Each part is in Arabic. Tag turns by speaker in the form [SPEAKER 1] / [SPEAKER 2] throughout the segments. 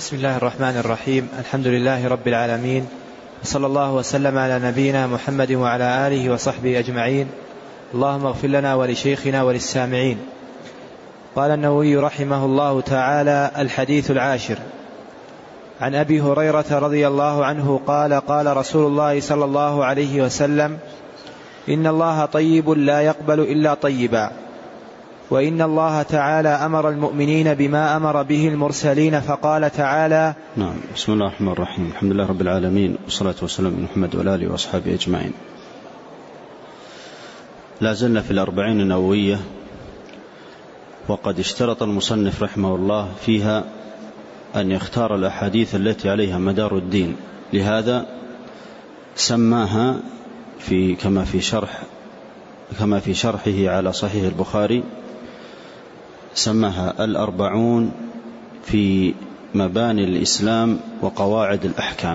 [SPEAKER 1] بسم الله الرحمن الرحيم. الحمد لله رب العالمين، صلى الله وسلم على نبينا محمد وعلى آله وصحبه أجمعين. اللهم اغفر لنا ولشيخنا وللسامعين. قال النووي رحمه الله تعالى: الحديث العاشر. عن أبي هريرة رضي الله عنه قال: قال رسول الله صلى الله عليه وسلم: إن الله طيب لا يقبل إلا طيبا، وإن الله تعالى أمر المؤمنين بما أمر به المرسلين فقال تعالى:
[SPEAKER 2] نعم. بسم الله الرحمن الرحيم. الحمد لله رب العالمين، والصلاة والسلام على محمد وآله وأصحابه أجمعين. لا زلنا في الأربعين النووية، وقد اشترط المصنف رحمه الله فيها أن يختار الأحاديث التي عليها مدار الدين، لهذا سماها كما في شرحه على صحيح البخاري، سماها الأربعون في مباني الإسلام وقواعد الأحكام.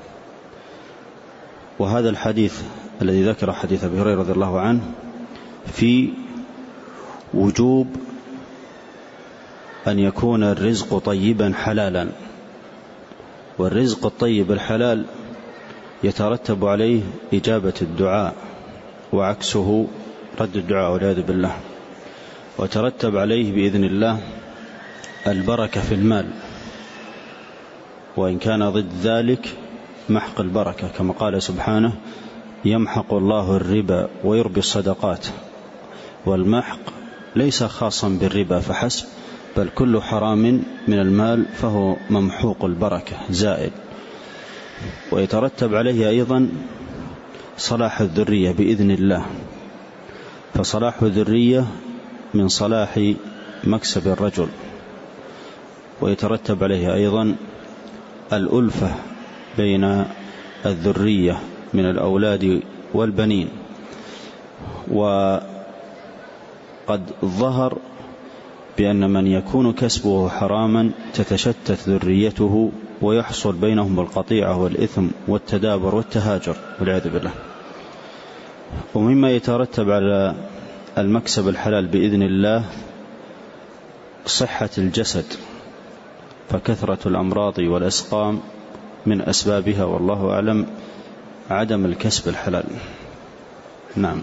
[SPEAKER 2] وهذا الحديث الذي ذكر حديث أبي هريرة رضي الله عنه في وجوب أن يكون الرزق طيبا حلالا، والرزق الطيب الحلال يترتب عليه إجابة الدعاء، وعكسه رد الدعاء والعياذ بالله، وترتب عليه بإذن الله البركة في المال، وإن كان ضد ذلك محق البركة، كما قال سبحانه: يمحق الله الربا ويربي الصدقات. والمحق ليس خاصا بالربا فحسب، بل كل حرام من المال فهو ممحوق البركة زائد. ويترتب عليه أيضا صلاح الذرية بإذن الله، فصلاح الذرية من صلاح مكسب الرجل. ويترتب عليه أيضا الألفة بين الذرية من الأولاد والبنين. وقد ظهر بأن من يكون كسبه حراما تتشتت ذريته، ويحصل بينهم القطيعة والإثم والتدابر والتهاجر والعياذ بالله. ومما يترتب على المكسب الحلال بإذن الله صحة الجسد، فكثرة الأمراض والأسقام من أسبابها، والله أعلم، عدم الكسب الحلال. نعم.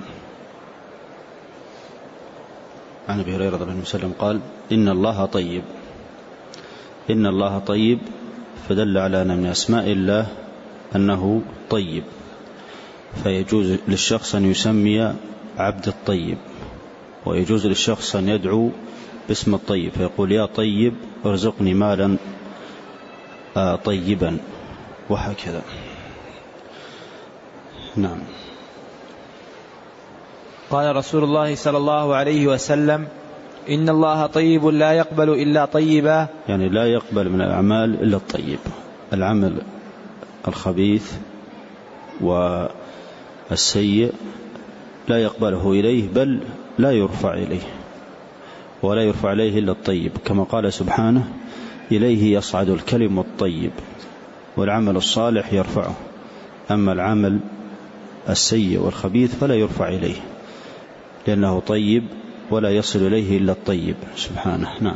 [SPEAKER 2] عن أبي هريرة رضي الله عنه وسلم قال: إن الله طيب. إن الله طيب، فدل على أن من أسماء الله أنه طيب، فيجوز للشخص أن يسمي عبد الطيب، ويجوز للشخص أن يدعو باسم الطيب، فيقول: يا طيب ارزقني مالا طيبا، وهكذا. نعم.
[SPEAKER 1] قال رسول الله صلى الله عليه وسلم: إن الله طيب لا يقبل إلا طيبا،
[SPEAKER 2] يعني لا يقبل من الأعمال إلا الطيب. العمل الخبيث والسيء لا يقبله إليه، بل لا يرفع إليه، ولا يرفع إليه إلا الطيب، كما قال سبحانه: إليه يصعد الكلم الطيب، والعمل الصالح يرفعه، أما العمل السيء والخبيث فلا يرفع إليه، لأنه طيب ولا يصل إليه إلا الطيب سبحانه. نعم.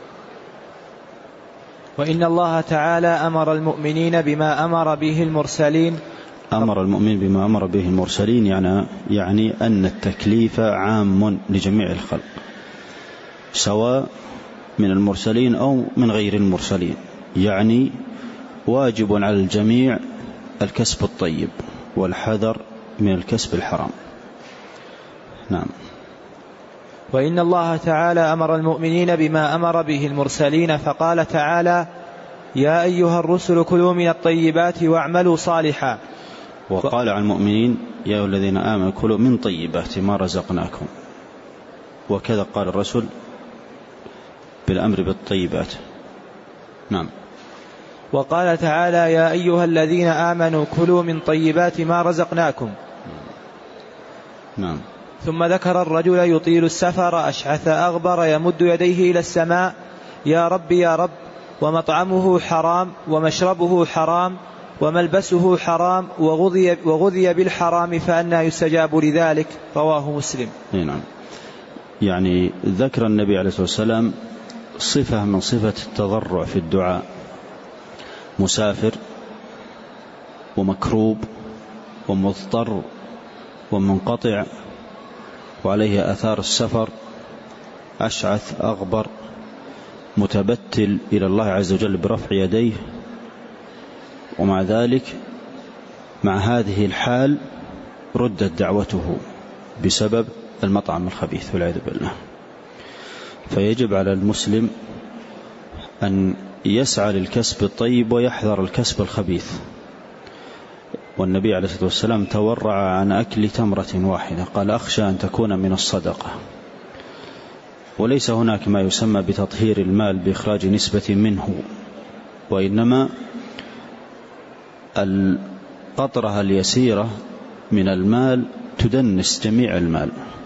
[SPEAKER 1] وإن الله تعالى أمر المؤمنين بما أمر به المرسلين.
[SPEAKER 2] أمر المؤمن بما أمر به المرسلين يعني أن التكليف عام لجميع الخلق، سواء من المرسلين أو من غير المرسلين، يعني واجب على الجميع الكسب الطيب والحذر من الكسب الحرام. نعم.
[SPEAKER 1] وإن الله تعالى أمر المؤمنين بما أمر به المرسلين فقال تعالى: يا أيها الرسل كلوا من الطيبات واعملوا صالحا.
[SPEAKER 2] وقال عن المؤمنين: يا أيها الذين آمنوا كلوا من طيبات ما رزقناكم. وكذا قال الرسول بالأمر بالطيبات. نعم.
[SPEAKER 1] وقال تعالى: يا أيها الذين آمنوا كلوا من طيبات ما رزقناكم.
[SPEAKER 2] نعم.
[SPEAKER 1] ثم ذكر الرجل يطيل السفر أشعث أغبر يمد يديه إلى السماء: يا رب يا رب، ومطعمه حرام ومشربه حرام وملبسه حرام وغذي بالحرام فأنى يستجاب لذلك. رواه مسلم.
[SPEAKER 2] نعم. يعني ذكر النبي عليه الصلاة والسلام صفة من صفة التضرع في الدعاء، مسافر ومكروب ومضطر ومنقطع وعليه آثار السفر، أشعث أغبر متبتل إلى الله عز وجل برفع يديه، ومع ذلك مع هذه الحال ردت دعوته بسبب المطعم الخبيث والعياذ بالله. فيجب على المسلم أن يسعى للكسب الطيب ويحذر الكسب الخبيث. والنبي عليه الصلاة والسلام تورع عن أكل تمرة واحدة، قال أخشى أن تكون من الصدقة. وليس هناك ما يسمى بتطهير المال بإخراج نسبة منه، وإنما القطرة اليسيرة من المال تدنس جميع المال،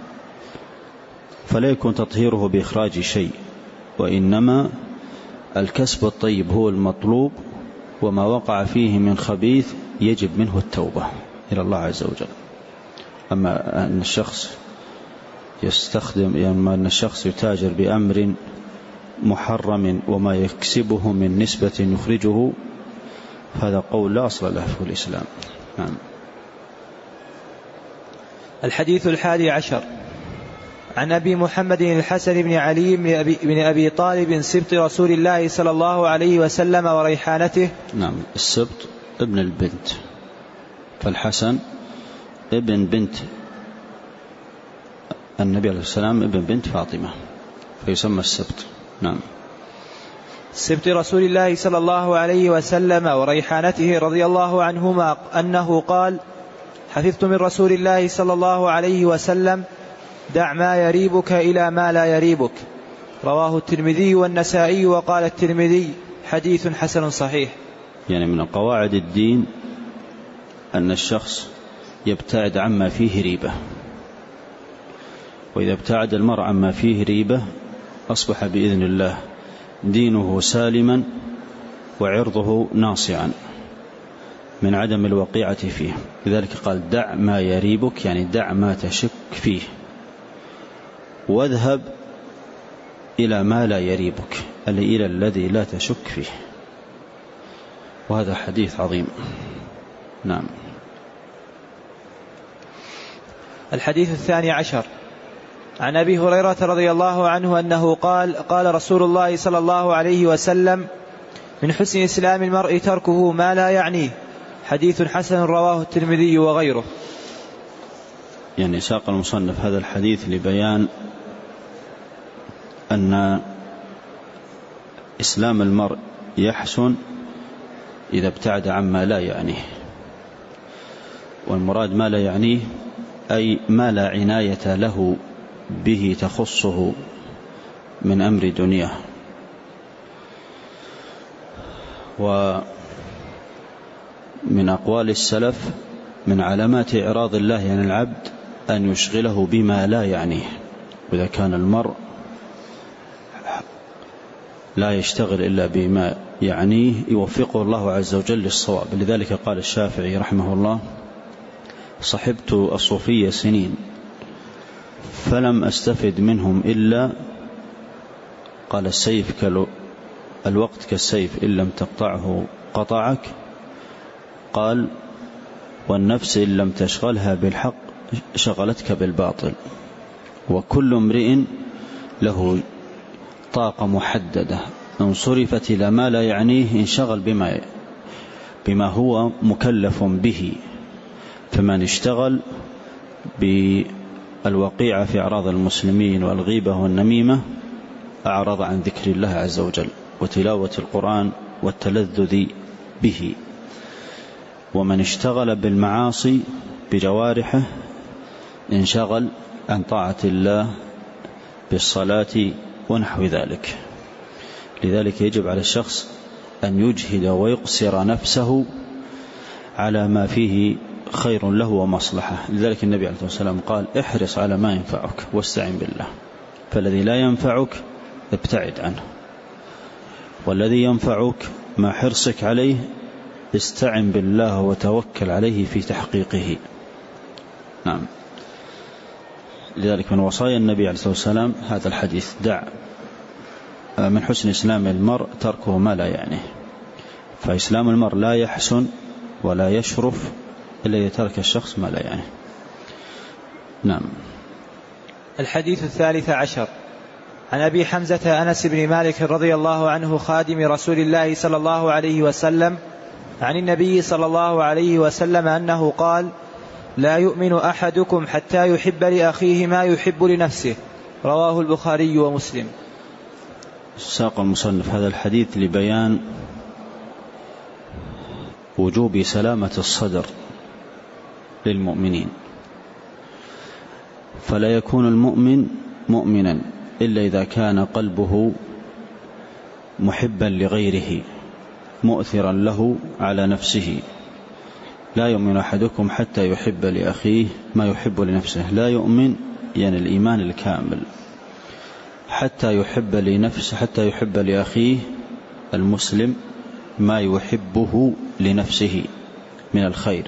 [SPEAKER 2] فلا يكون تطهيره بإخراج شيء، وإنما الكسب الطيب هو المطلوب، وما وقع فيه من خبيث يجب منه التوبة إلى الله عز وجل. أما أن الشخص أن الشخص يتاجر بأمر محرم وما يكسبه من نسبة يخرجه، هذا قول لا أصل له في الإسلام. نعم.
[SPEAKER 1] الحديث 11 عن أبي محمد الحسن بن علي بن أبي طالب سبط رسول الله صلى الله عليه وسلم وريحانته.
[SPEAKER 2] نعم، السبط ابن البنت، فالحسن ابن بنت النبي عليه السلام ابن بنت فاطمة، فيسمى السبط. نعم.
[SPEAKER 1] سبط رسول الله صلى الله عليه وسلم وريحانته رضي الله عنهما أنه قال: حفظت من رسول الله صلى الله عليه وسلم: دع ما يريبك إلى ما لا يريبك. رواه الترمذي والنسائي، وقال الترمذي: حديث حسن صحيح.
[SPEAKER 2] يعني من قواعد الدين أن الشخص يبتعد عما فيه ريبة، وإذا ابتعد المرء عما فيه ريبة أصبح بإذن الله دينه سالما وعرضه ناصعا من عدم الوقيعة فيه. لذلك قال: دع ما يريبك، يعني دع ما تشك فيه، واذهب إلى ما لا يريبك، إلى الذي لا تشك فيه. وهذا حديث عظيم. نعم.
[SPEAKER 1] الحديث 12 عن أبي هريرة رضي الله عنه أنه قال: قال رسول الله صلى الله عليه وسلم: من حسن إسلام المرء تركه ما لا يعنيه. حديث حسن رواه الترمذي وغيره.
[SPEAKER 2] يعني ساق المصنف هذا الحديث لبيان أن إسلام المرء يحسن إذا ابتعد عما لا يعنيه. والمراد ما لا يعنيه أي ما لا عناية له به تخصه من أمر دنياه. ومن أقوال السلف: من علامات إعراض الله عن العبد أن يشغله بما لا يعنيه. وإذا كان المرء لا يشتغل إلا بما يعنيه يوفقه الله عز وجل للصواب. لذلك قال الشافعي رحمه الله: صحبت الصوفية سنين فلم أستفد منهم إلا، قال السيف الوقت كالسيف إن لم تقطعه قطعك، قال والنفس إن لم تشغلها بالحق شغلتك بالباطل. وكل امرئ له طاقة محددة، إن صرفت إلى ما لا يعنيه انشغل بما هو مكلف به. فمن اشتغل بالوقيعة في أعراض المسلمين والغيبة والنميمة أعرض عن ذكر الله عز وجل وتلاوة القرآن والتلذذ به. ومن اشتغل بالمعاصي بجوارحه انشغل عن طاعة الله بالصلاة ونحو ذلك. لذلك يجب على الشخص أن يجهد ويقصر نفسه على ما فيه خير له ومصلحة. لذلك النبي عليه الصلاة والسلام قال: احرص على ما ينفعك واستعن بالله، فالذي لا ينفعك ابتعد عنه، والذي ينفعك مع حرصك عليه استعن بالله وتوكل عليه في تحقيقه. نعم. لذلك من وصايا النبي عليه الصلاة والسلام هذا الحديث: دع من حسن إسلام المرء تركه ما لا يعنيه. فإسلام المرء لا يحسن ولا يشرف إلا إذا ترك الشخص ما لا يعني. نعم.
[SPEAKER 1] الحديث 13 عن أبي حمزة أنس بن مالك رضي الله عنه خادم رسول الله صلى الله عليه وسلم عن النبي صلى الله عليه وسلم أنه قال: لا يؤمن أحدكم حتى يحب لأخيه ما يحب لنفسه. رواه البخاري ومسلم.
[SPEAKER 2] ساق المصنف هذا الحديث لبيان وجوب سلامة الصدر للمؤمنين، فلا يكون المؤمن مؤمنا إلا إذا كان قلبه محبا لغيره مؤثرا له على نفسه. لا يؤمن أحدكم حتى يحب لأخيه ما يحب لنفسه. لا يؤمن يعني الإيمان الكامل حتى يحب لأخيه المسلم ما يحبه لنفسه من الخير.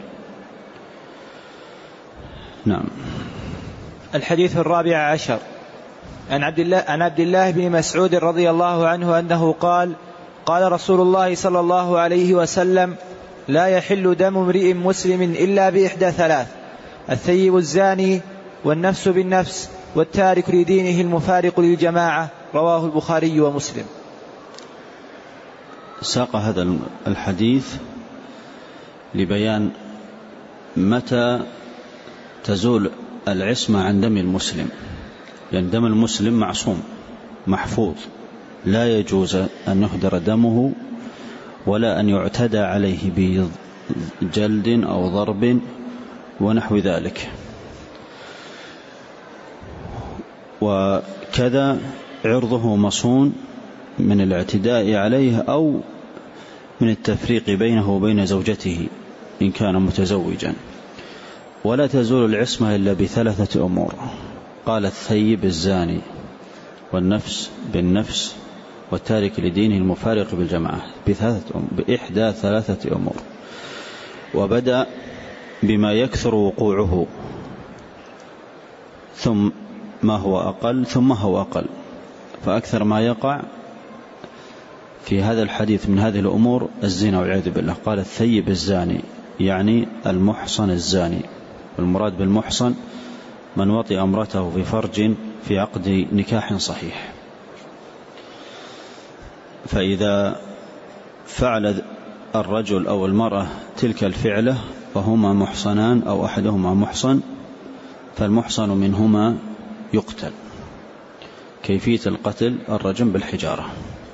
[SPEAKER 2] نعم.
[SPEAKER 1] الحديث 14 عن عبد الله بن مسعود رضي الله عنه أنه قال: قال رسول الله صلى الله عليه وسلم: لا يحل دم امرئ مسلم إلا بإحدى ثلاث: الثيب الزاني، والنفس بالنفس، والتارك لدينه المفارق للجماعة. رواه البخاري ومسلم.
[SPEAKER 2] ساق هذا الحديث لبيان متى تزول العصمة عن دم المسلم، لأن دم المسلم معصوم محفوظ، لا يجوز أن يهدر دمه ولا أن يعتدى عليه بجلد أو ضرب ونحو ذلك. وكذا عرضه مصون من الاعتداء عليه أو من التفريق بينه وبين زوجته إن كان متزوجا. ولا تزول العصمة إلا بثلاثة أمور. قال: الثيب الزاني، والنفس بالنفس، والتارك لدينه المفارق بالجماعة، بإحدى ثلاثة أمور. وبدأ بما يكثر وقوعه ثم ما هو أقل ثم هو أقل. فأكثر ما يقع في هذا الحديث من هذه الأمور الزنا والعياذ بالله. قال: الثيب الزاني يعني المحصن الزاني، والمراد بالمحصن من وطئ امرأته في فرج في عقد نكاح صحيح. فإذا فعل الرجل أو المرأة تلك الفعلة وهما محصنان أو أحدهما محصن، فالمحصن منهما يقتل. كيفية القتل: الرجم بالحجارة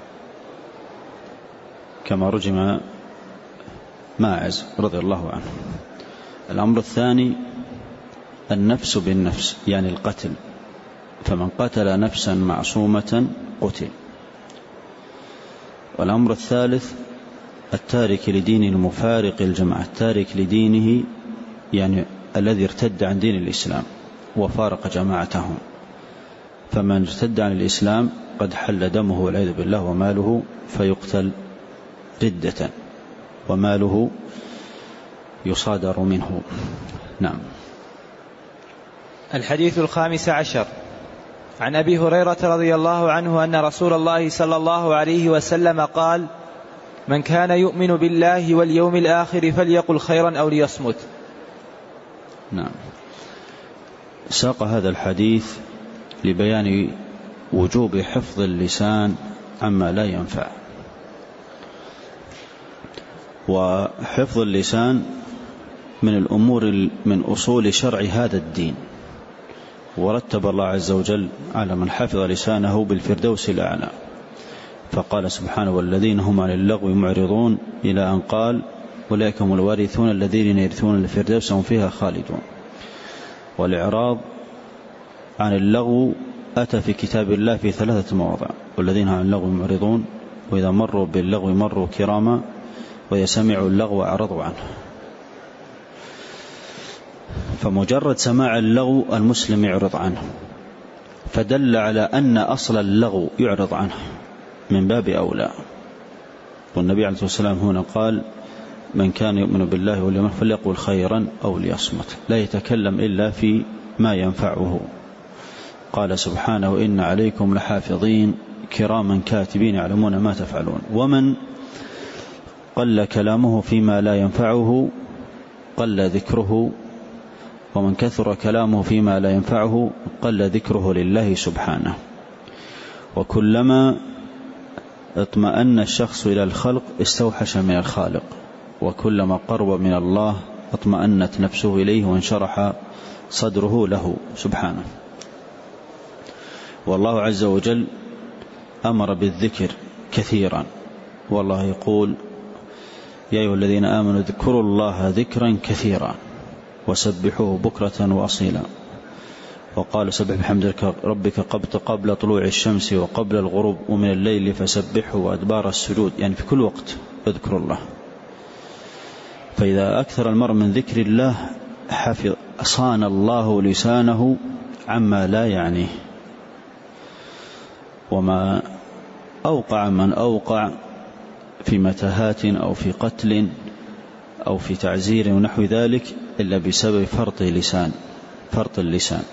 [SPEAKER 2] كما رجم ماعز رضي الله عنه. الأمر الثاني: النفس بالنفس يعني القتل، فمن قتل نفسا معصومة قتل. والأمر الثالث: التارك لدينه المفارق الجماعة. التارك لدينه يعني الذي ارتد عن دين الإسلام وفارق جماعتهم، فمن ارتد عن الإسلام قد حل دمه والعياذ بالله وماله، فيقتل ردة وماله يصادر منه. نعم.
[SPEAKER 1] الحديث 15 عن أبي هريرة رضي الله عنه أن رسول الله صلى الله عليه وسلم قال: من كان يؤمن بالله واليوم الآخر فليقل خيرا أو ليصمت.
[SPEAKER 2] نعم. ساق هذا الحديث لبيان وجوب حفظ اللسان عما لا ينفع. وحفظ اللسان من الأمور من أصول شرع هذا الدين، ورتب الله عز وجل على من حفظ لسانه بالفردوس الأعلى، فقال سبحانه: والذين هم عن اللغو معرضون، إلى أن قال: أولئك هم الوارثون الذين يرثون الفردوس هم فيها خالدون. والإعراض عن اللغو أتى في كتاب الله في 3 مواضع: والذين هم عن اللغو معرضون، وإذا مروا باللغو مروا كراما، وإذا سمعوا اللغو أعرضوا عنه. فمجرد سماع اللغو المسلم يعرض عنه، فدل على أن أصل اللغو يعرض عنه من باب أولى. والنبي عليه الصلاة والسلام هنا قال: من كان يؤمن بالله واليوم الآخر فليقل خيرا أو ليصمت، لا يتكلم إلا في ما ينفعه. قال سبحانه: إن عليكم لحافظين كراما كاتبين يعلمون ما تفعلون. ومن قل كلامه فيما لا ينفعه قل ذكره، ومن كثر كلامه فيما لا ينفعه قل ذكره لله سبحانه. وكلما اطمأن الشخص إلى الخلق استوحش من الخالق، وكلما قرب من الله اطمأنت نفسه إليه وانشرح صدره له سبحانه. والله عز وجل أمر بالذكر كثيرا، والله يقول: يا أيها الذين آمنوا اذكروا الله ذكرا كثيرا وسبحوه بكرة وأصيلا. وقال: سبح بحمد ربك قبل طلوع الشمس وقبل الغروب ومن الليل فسبحه وأدبار السجود، يعني في كل وقت اذكروا الله. فإذا أكثر المرء من ذكر الله صان الله لسانه عما لا يعنيه. وما أوقع من أوقع في متاهات أو في قتل أو في تعزير ونحو ذلك إلا بسبب فرط اللسان.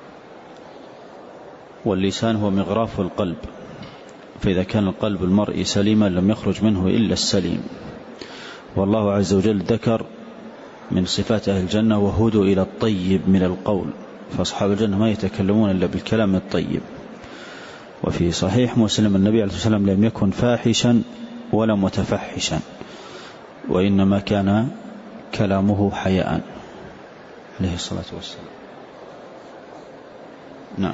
[SPEAKER 2] واللسان هو مغراف القلب، فإذا كان القلب المرء سليما لم يخرج منه إلا السليم. والله عز وجل ذكر من صفات أهل الجنة: وهدوا إلى الطيب من القول. فأصحاب الجنة ما يتكلمون إلا بالكلام الطيب. وفي صحيح مسلم النبي عليه الصلاة والسلام لم يكن فاحشا ولا متفحشا، وإنما كان كلامه حياء عليه الصلاة والسلام. نعم.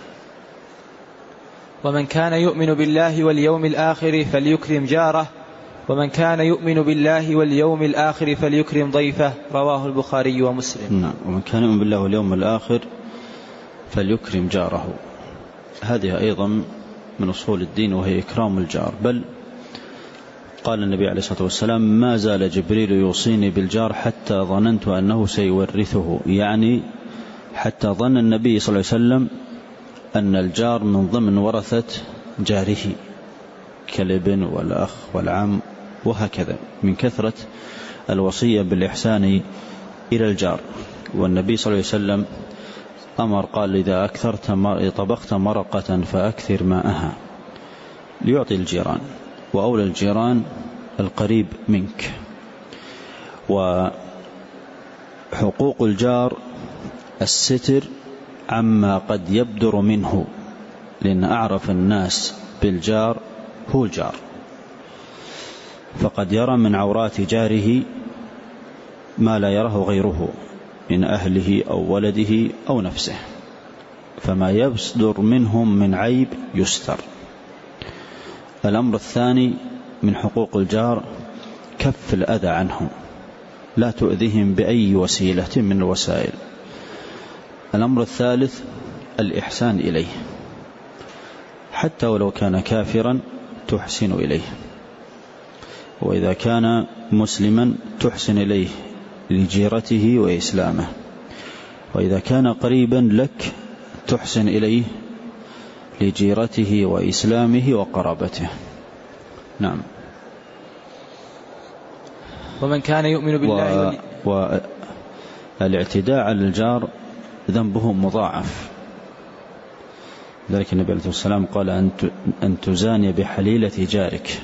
[SPEAKER 1] ومن كان يؤمن بالله واليوم الآخر فليكرم جاره، ومن كان يؤمن بالله واليوم الآخر فليكرم ضيفه. رواه البخاري ومسلم.
[SPEAKER 2] نعم. ومن كان يؤمن بالله واليوم الآخر فليكرم جاره. هذه أيضا من أصول الدين، وهي إكرام الجار. بل قال النبي عليه الصلاة والسلام: ما زال جبريل يوصيني بالجار حتى ظننت أنه سيورثه، يعني حتى ظن النبي صلى الله عليه وسلم أن الجار من ضمن ورثة جاره كالابن والأخ والعم وهكذا، من كثرة الوصية بالإحسان إلى الجار. والنبي صلى الله عليه وسلم أمر قال: إذا طبخت مرقة فأكثر ماءها، ليعطي الجيران، وأولى الجيران القريب منك. وحقوق الجار الستر عما قد يبدر منه، لأن أعرف الناس بالجار هو الجار، فقد يرى من عورات جاره ما لا يراه غيره من أهله أو ولده أو نفسه، فما يصدر منهم من عيب يستر. الأمر الثاني من حقوق الجار كف الأذى عنهم، لا تؤذيهم بأي وسيلة من الوسائل. الأمر الثالث الإحسان إليه، حتى ولو كان كافرا تحسن إليه، وإذا كان مسلما تحسن إليه لجيرته وإسلامه، وإذا كان قريبا لك تحسن إليه لجيرته وإسلامه وقرابته. نعم.
[SPEAKER 1] ومن كان يؤمن بالله
[SPEAKER 2] والاعتداء على الجار ذنبه مضاعف. ذلك النبي عليه الصلاة والسلام قال: أن تزاني بحليلة جارك.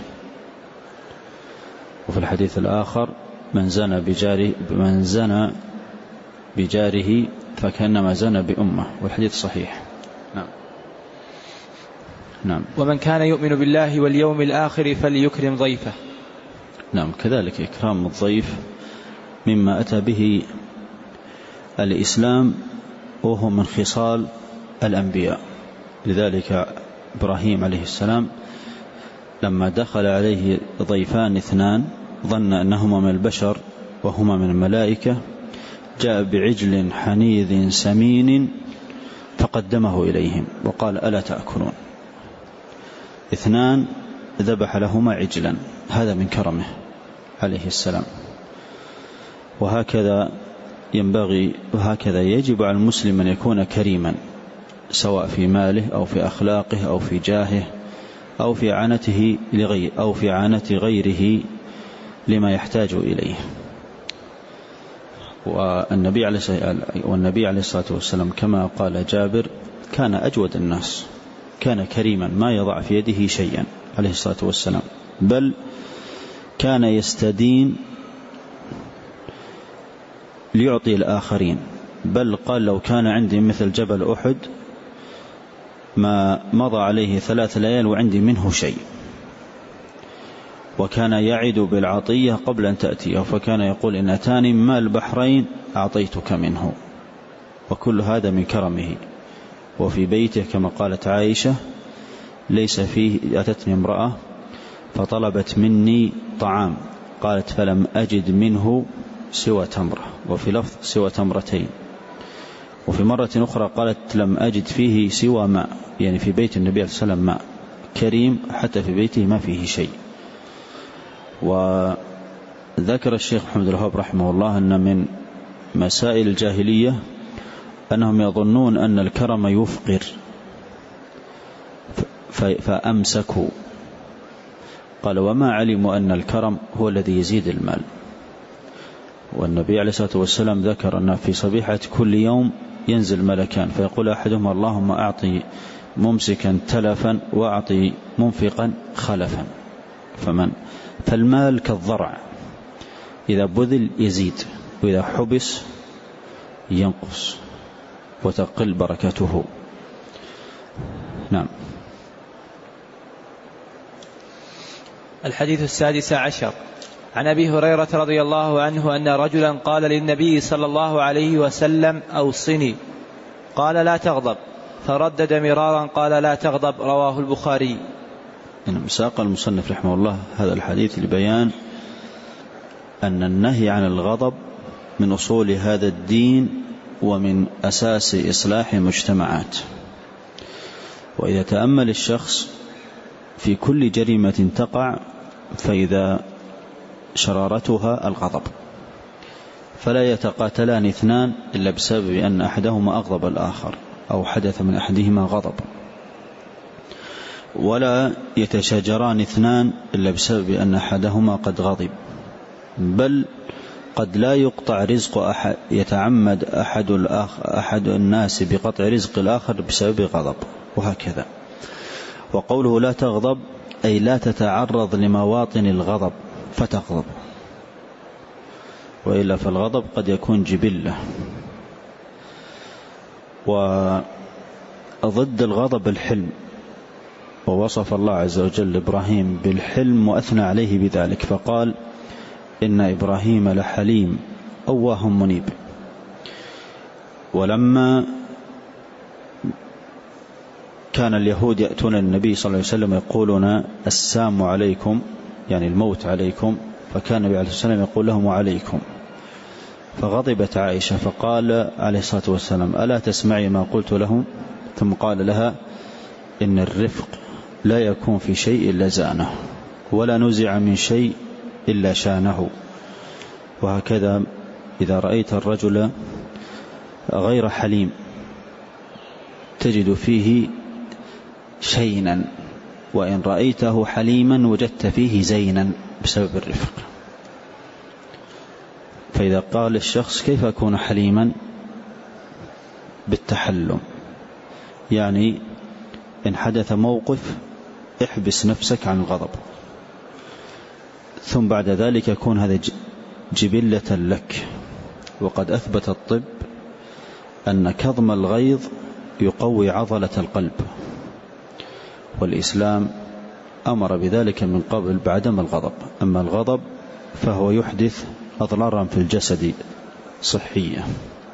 [SPEAKER 2] وفي الحديث الآخر: من زنى بجاره فكأنما زنى بأمه، والحديث صحيح. نعم. نعم.
[SPEAKER 1] ومن كان يؤمن بالله واليوم الآخر فليكرم ضيفه.
[SPEAKER 2] نعم. كذلك إكرام الضيف مما أتى به الإسلام، وهو من خصال الأنبياء. لذلك إبراهيم عليه السلام لما دخل عليه ضيفان اثنان ظن أنهما من البشر وهما من الملائكة، جاء بعجل حنيذ سمين فقدمه إليهم وقال: ألا تأكلون؟ اثنان ذبح لهما عجلا، هذا من كرمه عليه السلام. وهكذا يجب على المسلم أن يكون كريما، سواء في ماله أو في أخلاقه أو في جاهه أو في عانة غيره لما يحتاج إليه. والنبي عليه الصلاة والسلام كما قال جابر: كان أجود الناس، كان كريما ما يضع في يده شيئا عليه الصلاة والسلام، بل كان يستدين ليعطي الآخرين، بل قال لو كان عندي مثل جبل أحد ما مضى عليه 3 ليال وعندي منه شيء. وكان يعد بالعطية قبل أن تأتيه، فكان يقول إن أتاني ماء البحرين أعطيتك منه. وكل هذا من كرمه. وفي بيته كما قالت عائشة ليس فيه، أتتني امرأة فطلبت مني طعام، قالت فلم أجد منه سوى تمرة، وفي لفظ سوى تمرتين. وفي مرة أخرى قالت لم أجد فيه سوى ماء، يعني في بيت النبي صلى الله عليه وسلم ماء كريم، حتى في بيته ما فيه شيء. وذكر الشيخ محمد الوهاب رحمه الله أن من مسائل الجاهلية أنهم يظنون أن الكرم يفقر فأمسكوا. قال وما علموا أن الكرم هو الذي يزيد المال. والنبي عليه الصلاة والسلام ذكر أن في صبيحة كل يوم ينزل ملكان فيقول أحدهما اللهم أعطي ممسكا تلفا وأعطي منفقا خلفا. فالمال كالضرع، إذا بذل يزيد، وإذا حبس ينقص وتقل بركته. نعم.
[SPEAKER 1] الحديث 16 عن أبي هريرة رضي الله عنه أن رجلا قال للنبي صلى الله عليه وسلم أوصني، قال لا تغضب، فردد مرارا قال لا تغضب، رواه البخاري.
[SPEAKER 2] ساق المصنف رحمه الله هذا الحديث لبيان أن النهي عن الغضب من أصول هذا الدين ومن أساس إصلاح المجتمعات. وإذا تأمل الشخص في كل جريمة تقع فإذا شرارتها الغضب، فلا يتقاتلان اثنان إلا بسبب أن أحدهما أغضب الآخر أو حدث من أحدهما غضب، ولا يتشاجران اثنان إلا بسبب أن أحدهما قد غضب، بل قد لا يقطع رزق أحد، يتعمد أحد الناس بقطع رزق الآخر بسبب غضب، وهكذا. وقوله لا تغضب أي لا تتعرض لمواطن الغضب فتغضب، وإلا فالغضب قد يكون جبلة. وضد الغضب الحلم، ووصف الله عز وجل إبراهيم بالحلم وأثنى عليه بذلك، فقال إن إبراهيم لحليم أواه منيب. ولما كان اليهود يأتون النبي صلى الله عليه وسلم يقولون السام عليكم، يعني الموت عليكم، فكان النبي عليه الصلاة والسلام يقول لهم وعليكم. فغضبت عائشة فقال عليه الصلاة والسلام ألا تسمعي ما قلت لهم؟ ثم قال لها إن الرفق لا يكون في شيء إلا زانه، ولا نزع من شيء إلا شانه. وهكذا إذا رأيت الرجل غير حليم تجد فيه شينا، وإن رأيته حليما وجدت فيه زينا بسبب الرفق. فإذا قال الشخص كيف أكون حليما؟ بالتحلم، يعني إن حدث موقف احبس نفسك عن الغضب، ثم بعد ذلك يكون هذا جبلة لك. وقد أثبت الطب أن كظم الغيظ يقوي عضلة القلب، والإسلام أمر بذلك من قبل بعدم الغضب. أما الغضب فهو يحدث أضرارا في الجسد صحية.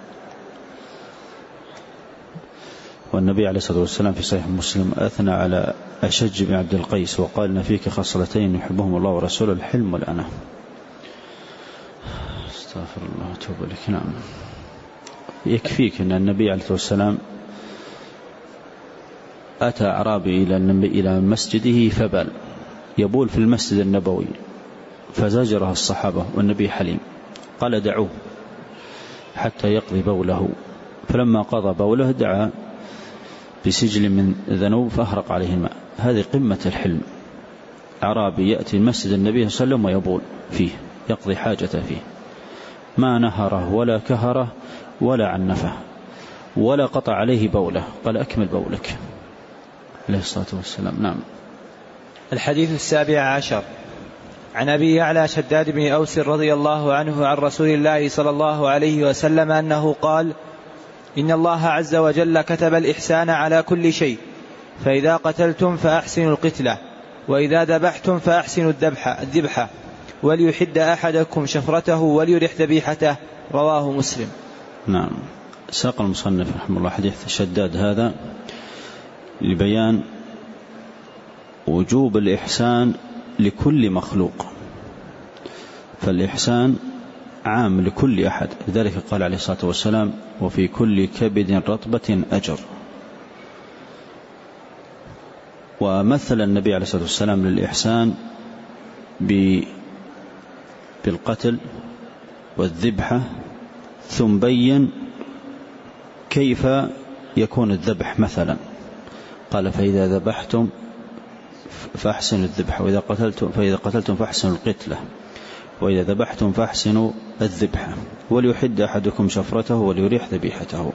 [SPEAKER 2] والنبي عليه الصلاة والسلام في صحيح مسلم أثنى على أشج بن عبد القيس وقال إن فيك خصلتين يحبهم الله ورسوله، الحلم والأناة. استغفر الله وتوب إليك. نعم. يكفيك أن النبي عليه الصلاة والسلام أتى أعرابي إلى مسجده فبال، يبول في المسجد النبوي، فزجره الصحابة والنبي حليم، قال دعوه حتى يقضي بوله. فلما قضى بوله دعا بسجل من ذنوب فأهرق عليه الماء. هذه قمة الحلم. أعرابي يأتي المسجد النبي صلى الله عليه وسلم ويبول فيه، يقضي حاجته فيه، ما نهره ولا كهره ولا عنفه ولا قطع عليه بوله، قال أكمل بولك عليه الصلاة والسلام. نعم.
[SPEAKER 1] الحديث 17 عن أبي يعلى شداد بن أوس رضي الله عنه عن رسول الله صلى الله عليه وسلم أنه قال: إن الله عز وجل كتب الإحسان على كل شيء، فإذا قتلتم فأحسنوا القتلة، وإذا ذبحتم فأحسنوا الذبحة، وليحد أحدكم شفرته وليرح ذبيحته. رواه مسلم.
[SPEAKER 2] نعم. ساق المصنف رحمه الله حديث شداد هذا لبيان وجوب الإحسان لكل مخلوق، فالإحسان عام لكل أحد، لذلك قال عليه الصلاة والسلام: وفي كل كبد رطبة أجر. ومثل النبي عليه الصلاة والسلام للإحسان بالقتل والذبحة، ثم بين كيف يكون الذبح. مثلا قال: فإذا ذبحتم فأحسنوا الذبح، فإذا قتلتم فأحسنوا القتلة، وإذا ذبحتم فأحسنوا الذبحة، وليحد أحدكم شفرته وليريح ذبيحته.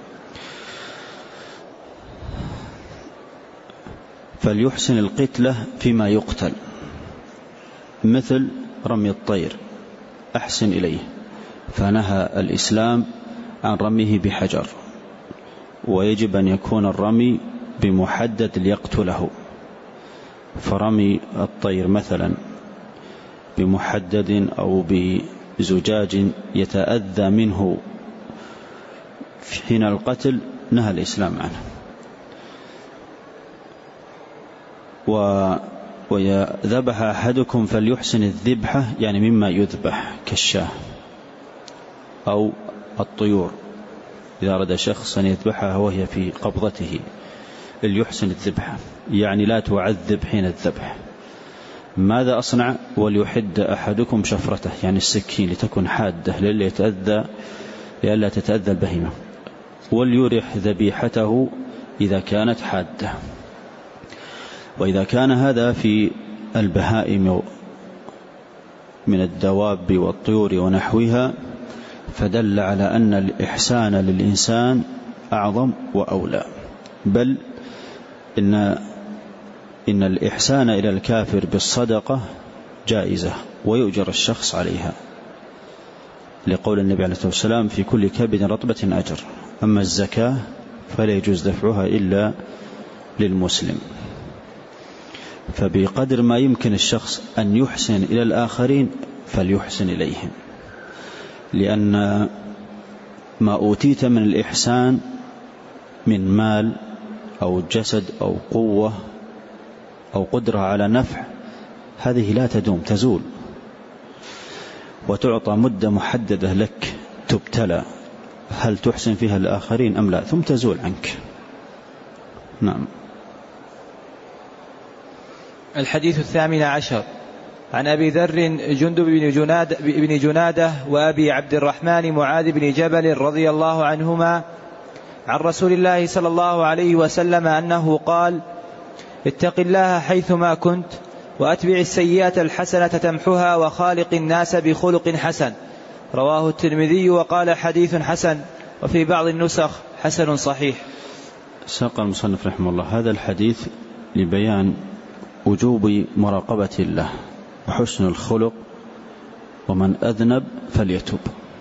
[SPEAKER 2] فليحسن القتلة فيما يقتل، مثل رمي الطير، أحسن إليه، فنهى الإسلام عن رميه بحجر، ويجب أن يكون الرمي بمحدد ليقتله. فرمي الطير مثلا بمحدد أو بزجاج يتأذى منه حين القتل نهى الإسلام عنه. وإذا ذبح أحدكم فليحسن الذبحة، يعني مما يذبح كالشاه أو الطيور، إذا أراد شخص أن يذبحها وهي في قبضته ليحسن الذبحة، يعني لا تعذب حين الذبح. ماذا أصنع؟ وليحد أحدكم شفرته، يعني السكين لتكن حادة لئلا تتأذى البهيمة. وليرح ذبيحته إذا كانت حادة. وإذا كان هذا في البهائم من الدواب والطيور ونحوها، فدل على أن الإحسان للإنسان أعظم وأولى. بل إن الإحسان إلى الكافر بالصدقة جائزة ويؤجر الشخص عليها، لقول النبي عليه الصلاة والسلام: في كل كبد رطبة أجر. أما الزكاة فلا يجوز دفعها إلا للمسلم. فبقدر ما يمكن الشخص أن يحسن إلى الآخرين فليحسن إليهم، لأن ما أوتيت من الإحسان من مال أو جسد أو قوة أو قدرة على نفع، هذه لا تدوم، تزول، وتعطى مدة محددة لك تبتلى هل تحسن فيها الآخرين أم لا، ثم تزول عنك. نعم.
[SPEAKER 1] الحديث 18 عن أبي ذر جندب بن جنادة وأبي عبد الرحمن معاذ بن جبل رضي الله عنهما عن رسول الله صلى الله عليه وسلم أنه قال: اتق الله حيثما كنت، وأتبع السيئة الحسنة تمحها، وخالق الناس بخلق حسن. رواه الترمذي وقال: حديث حسن، وفي بعض النسخ حسن صحيح.
[SPEAKER 2] ساق المصنف رحمه الله هذا الحديث لبيان وجوب مراقبة الله وحسن الخلق، ومن أذنب فليتوب.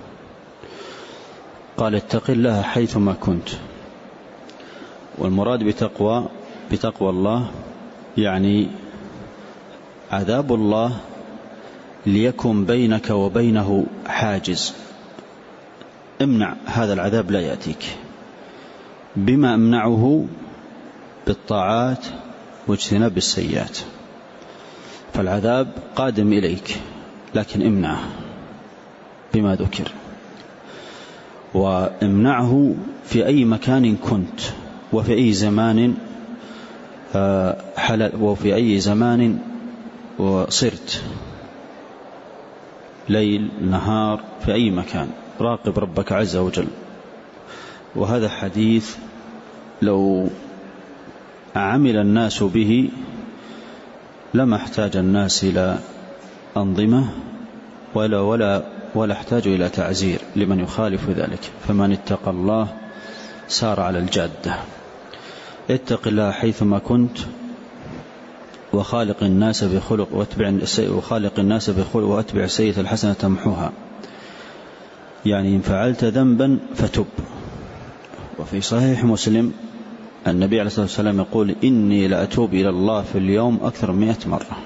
[SPEAKER 2] قال: اتق الله حيثما كنت. والمراد بتقوى الله يعني عذاب الله ليكن بينك وبينه حاجز، امنع هذا العذاب لا يأتيك. بما امنعه؟ بالطاعات واجتناب السيئات. فالعذاب قادم إليك، لكن امنعه بما ذكر، وامنعه في أي مكان كنت، وفي أي زمان حلال، وفي أي زمان وصرت، ليل نهار، في أي مكان راقب ربك عز وجل. وهذا حديث لو عمل الناس به لما احتاج الناس إلى أنظمة ولا احتاج إلى تعزير لمن يخالف ذلك. فمن اتقى الله سار على الجادة. اتق الله حيثما كنت، وخالق الناس بخلق وأتبع السيئة الحسنة تمحوها، يعني إن فعلت ذنبا فتب. وفي صحيح مسلم النبي عليه الصلاة والسلام يقول: إني لأتوب إلى الله في اليوم أكثر من 100 مرة.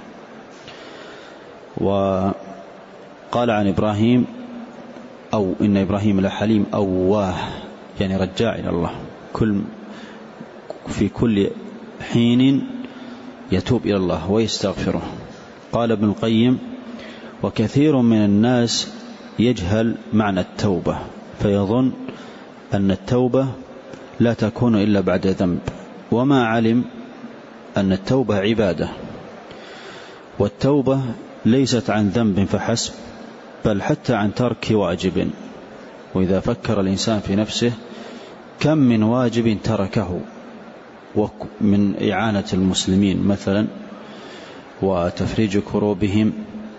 [SPEAKER 2] وقال عن إبراهيم: أو إن إبراهيم لحليم أواه، يعني رجاع إلى الله، في كل حين يتوب إلى الله ويستغفره. قال ابن القيم: وكثير من الناس يجهل معنى التوبة، فيظن أن التوبة لا تكون إلا بعد ذنب، وما علم أن التوبة عبادة، والتوبة ليست عن ذنب فحسب، بل حتى عن ترك واجب. وإذا فكر الإنسان في نفسه كم من واجب تركه، من إعانة المسلمين مثلا، وتفريج كروبهم،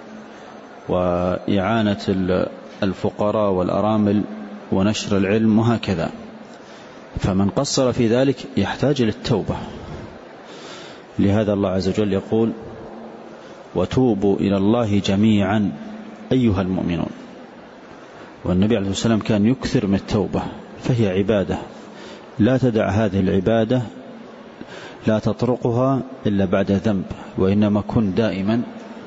[SPEAKER 2] وإعانة الفقراء والأرامل، ونشر العلم، وهكذا. فمن قصر في ذلك يحتاج للتوبة. لهذا الله عز وجل يقول: وتوبوا إلى الله جميعا أيها المؤمنون. والنبي عليه الصلاة والسلام كان يكثر من التوبة، فهي عبادة، لا تدع هذه العبادة، لا تطرقها إلا بعد ذنب، وإنما كن دائما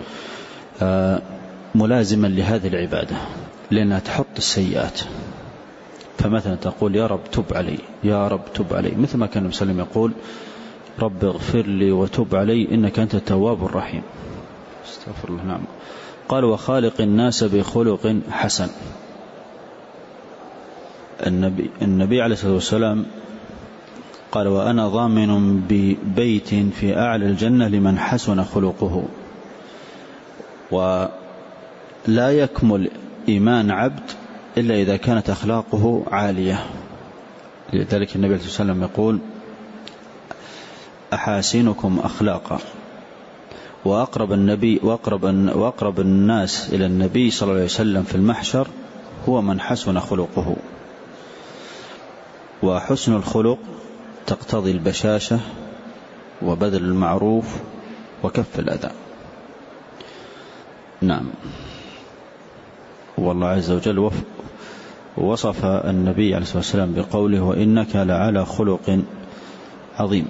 [SPEAKER 2] ملازما لهذه العبادة، لأنها تحط السيئات. فمثلا تقول: يا رب تب علي، يا رب تب علي، مثل ما كان النبي صلى الله عليه وسلم يقول: رب اغفر لي وتب علي إنك أنت التواب الرحيم. استغفر الله. نعم. قال: وخالق الناس بخلق حسن. النبي عليه الصلاة والسلام قال: وأنا ضامن ببيت في أعلى الجنة لمن حسن خلقه. ولا يكمل إيمان عبد إلا إذا كانت أخلاقه عالية. لذلك النبي عليه الصلاة والسلام يقول: أحاسنكم أخلاقا. وأقرب الناس إلى النبي صلى الله عليه وسلم في المحشر هو من حسن خلقه. وحسن الخلق تقتضي البشاشة وبذل المعروف وكف الأذى. نعم. والله عز وجل وصف النبي عليه الصلاة والسلام بقوله: وإنك لعلى خلق عظيم.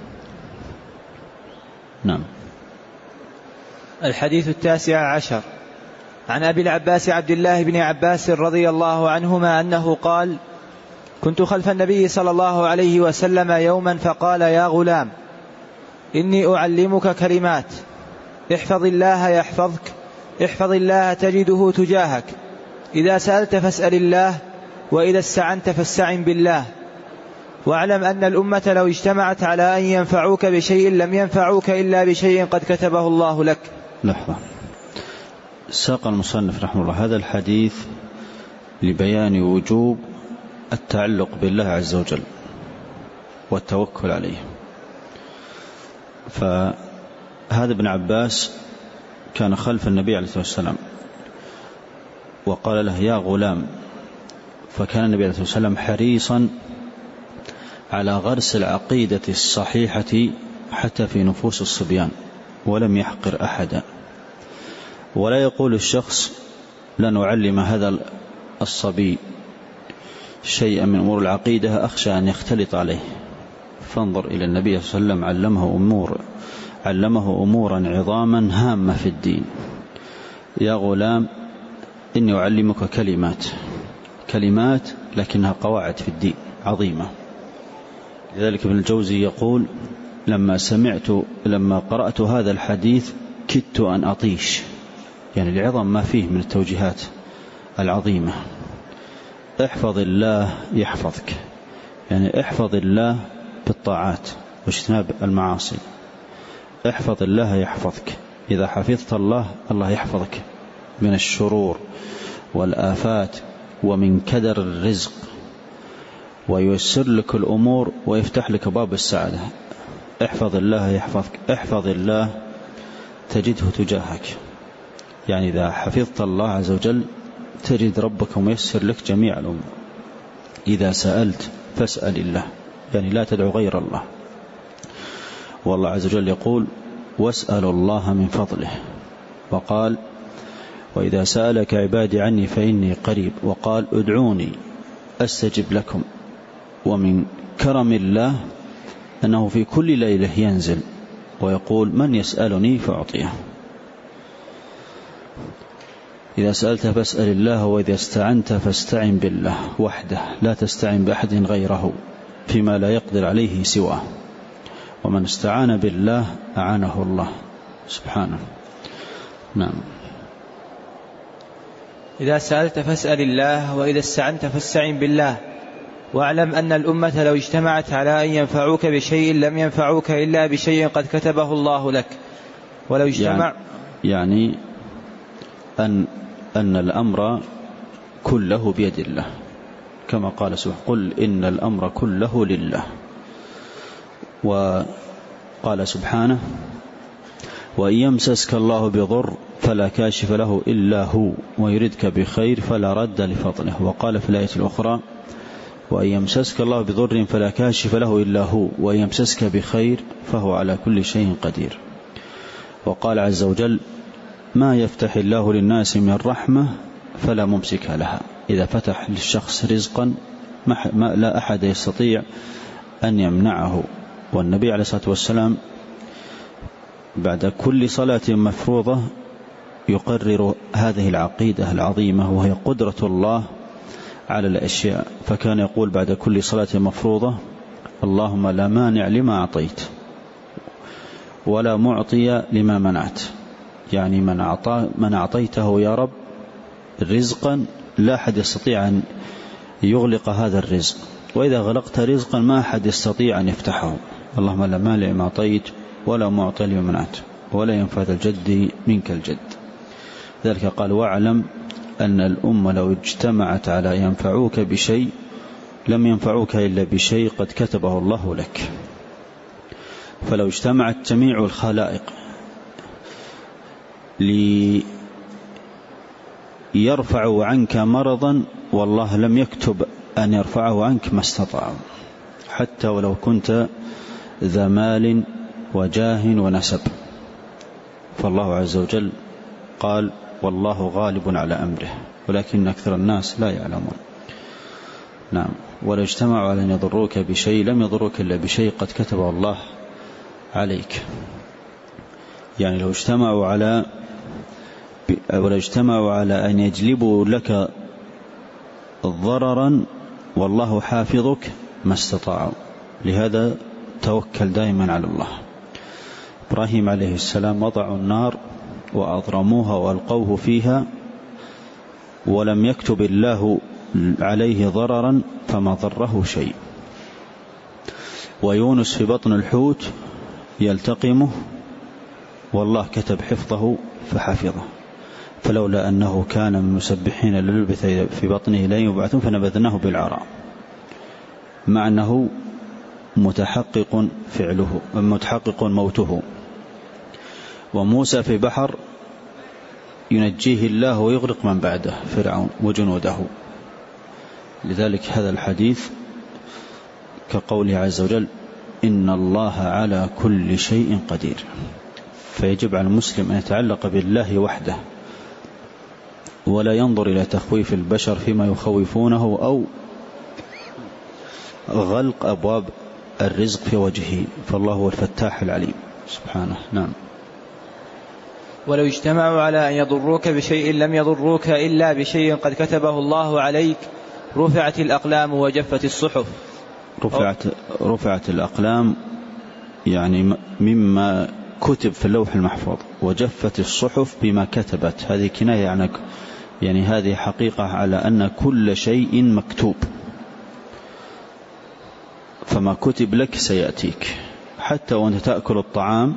[SPEAKER 2] نعم.
[SPEAKER 1] الحديث 19 عن أبي العباس عبد الله بن عباس رضي الله عنهما أنه قال: كنت خلف النبي صلى الله عليه وسلم يوما فقال: يا غلام، إني أعلمك كلمات، احفظ الله يحفظك، احفظ الله تجده تجاهك، إذا سألت فاسأل الله، وإذا استعنت فاستعن بالله، واعلم أن الأمة لو اجتمعت على أن ينفعوك بشيء لم ينفعوك إلا بشيء قد كتبه الله لك.
[SPEAKER 2] لحظة. ساق المصنف رحمه الله هذا الحديث لبيان وجوب التعلق بالله عز وجل والتوكل عليه. فهذا ابن عباس كان خلف النبي عليه الصلاة والسلام، وقال له: يا غلام. فكان النبي عليه الصلاة والسلام حريصا على غرس العقيدة الصحيحة حتى في نفوس الصبيان، ولم يحقر أحدا. ولا يقول الشخص: لن أعلم هذا الصبي شيئا من أمور العقيدة أخشى أن يختلط عليه. فانظر إلى النبي صلى الله عليه وسلم، علمه أمورا عظاما هامة في الدين. يا غلام، إني أعلمك كلمات لكنها قواعد في الدين عظيمة. لذلك ابن الجوزي يقول: لما قرأت هذا الحديث كدت أن أطيش، يعني لعظم ما فيه من التوجيهات العظيمة. احفظ الله يحفظك، يعني احفظ الله بالطاعات واجتناب المعاصي. احفظ الله يحفظك، إذا حفظت الله يحفظك من الشرور والآفات ومن كدر الرزق، وييسر لك الأمور ويفتح لك باب السعادة. احفظ الله يحفظك، احفظ الله تجده تجاهك، يعني إذا حفظت الله عز وجل تجد ربك ميسر لك جميع الأمور. إذا سألت فاسأل الله، يعني لا تدعو غير الله. والله عز وجل يقول: واسألوا الله من فضله. وقال وإذا سألك عبادي عني فإني قريب. وقال ادعوني أستجب لكم. ومن كرم الله أنه في كل ليلة ينزل ويقول من يسألني فأعطيه. إذا سألت فاسأل الله، وإذا استعنت فاستعن بالله وحده، لا تستعن بأحد غيره فيما لا يقدر عليه سواه. ومن استعان بالله أعانه الله سبحانه. نعم.
[SPEAKER 1] إذا سألت فاسأل الله، وإذا استعنت فاستعن بالله. واعلم أن الأمة لو اجتمعت على أن ينفعوك بشيء لم ينفعوك إلا بشيء قد كتبه الله لك. ولو اجتمع
[SPEAKER 2] يعني أن الأمر كله بيد الله، كما قال سبحانه قل إن الأمر كله لله. وقال سبحانه وإن يمسسك الله بضر فلا كاشف له إلا هو ويردك بخير فلا رد لفضله. وقال في الآية الأخرى وإن يمسسك الله بضر فلا كاشف له إلا هو وإن يمسسك بخير فهو على كل شيء قدير. وقال عز وجل ما يفتح الله للناس من رحمة فلا ممسك لها. إذا فتح للشخص رزقا لا أحد يستطيع أن يمنعه. والنبي عليه الصلاة والسلام بعد كل صلاة مفروضة يقرر هذه العقيدة العظيمة وهي قدرة الله على الأشياء، فكان يقول بعد كل صلاة مفروضة اللهم لا مانع لما أعطيت ولا معطي لما منعت، يعني من أعطيته يا رب رزقا لا أحد يستطيع أن يغلق هذا الرزق، وإذا غلقت رزقا ما أحد يستطيع أن يفتحه. اللهم لا مانع لما أعطيت ولا معطي لما منعت ولا ينفع ذا الجد منك الجد. ذلك قال واعلم أن الأمة لو اجتمعت على ينفعوك بشيء لم ينفعوك إلا بشيء قد كتبه الله لك. فلو اجتمعت جميع الخلائق ليرفعوا عنك مرضا والله لم يكتب أن يرفعه عنك ما استطاعوا، حتى ولو كنت ذا مال وجاه ونسب. فالله عز وجل قال والله غالب على أمره ولكن أكثر الناس لا يعلمون. نعم. ولو اجتمعوا على أن يضروك بشيء لم يضروك إلا بشيء قد كتبه الله عليك. يعني لو اجتمعوا على أن يجلبوا لك ضررا والله حافظك ما استطاعوا. لهذا توكل دائما على الله. إبراهيم عليه السلام وضعوا النار وأضرموها وألقوه فيها ولم يكتب الله عليه ضررا فما ضره شيء. ويونس في بطن الحوت يلتقمه والله كتب حفظه فحفظه. فلولا أنه كان من مسبحين للبث في بطنه لا يبعثون فنبذناه بالعراء، مع أنه متحقق فعله متحقق موته. وموسى في بحر ينجيه الله ويغرق من بعده فرعون وجنوده. لذلك هذا الحديث كقوله عز وجل إن الله على كل شيء قدير. فيجب على المسلم أن يتعلق بالله وحده ولا ينظر إلى تخويف البشر فيما يخوفونه أو غلق أبواب الرزق في وجهه، فالله هو الفتاح العليم سبحانه. نعم.
[SPEAKER 1] ولو اجتمعوا على أن يضروك بشيء لم يضروك إلا بشيء قد كتبه الله عليك رفعت الأقلام وجفت الصحف.
[SPEAKER 2] رفعت الأقلام يعني مما كتب في اللوح المحفوظ، وجفت الصحف بما كتبت. هذه كناية يعني هذه حقيقة على أن كل شيء مكتوب، فما كتب لك سيأتيك. حتى وأنت تأكل الطعام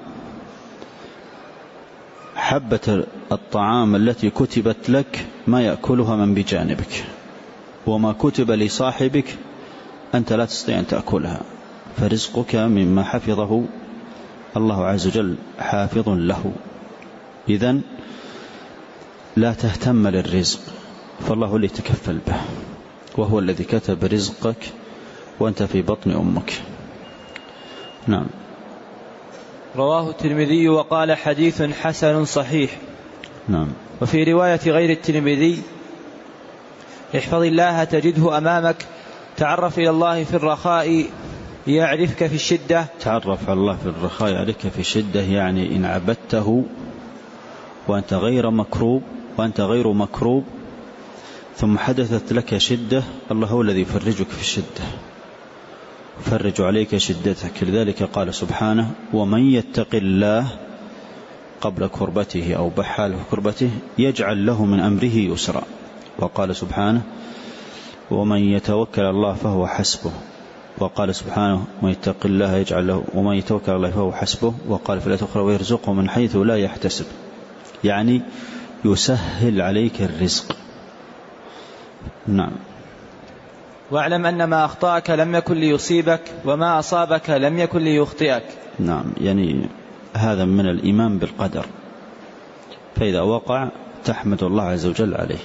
[SPEAKER 2] حبة الطعام التي كتبت لك ما يأكلها من بجانبك، وما كتب لصاحبك أنت لا تستطيع أن تأكلها، فرزقك مما حفظه الله عز وجل حافظ له. إذن لا تهتم للرزق، فالله اللي يتكفل به، وهو الذي كتب رزقك وأنت في بطن أمك. نعم.
[SPEAKER 1] رواه الترمذي وقال حديث حسن صحيح.
[SPEAKER 2] نعم.
[SPEAKER 1] وفي رواية غير الترمذي: احفظ الله تجده أمامك، تعرف إلى الله في الرخاء يعرفك في الشدة.
[SPEAKER 2] تعرف على الله في الرخاء يعرفك في الشدة، يعني إن عبدته وأنت غير مكروب ثم حدثت لك شدة، الله هو الذي يفرجك في الشدة، يفرج عليك شدتك. لذلك قال سبحانه: ومن يتق الله قبل كربته أو بحال كربته يجعل له من أمره يسرا. وقال سبحانه: ومن يتوكل الله فهو حسبه. وقال سبحانه: ومن يتق الله يجعل له، ومن يتوكل الله فهو حسبه. وقال في الآية الأخرى: ويرزقه من حيث لا يحتسب، يعني يسهل عليك الرزق. نعم.
[SPEAKER 1] واعلم أن ما أخطأك لم يكن ليصيبك، وما أصابك لم يكن ليخطئك.
[SPEAKER 2] نعم، يعني هذا من الإيمان بالقدر، فإذا وقع تحمد الله عز وجل عليه،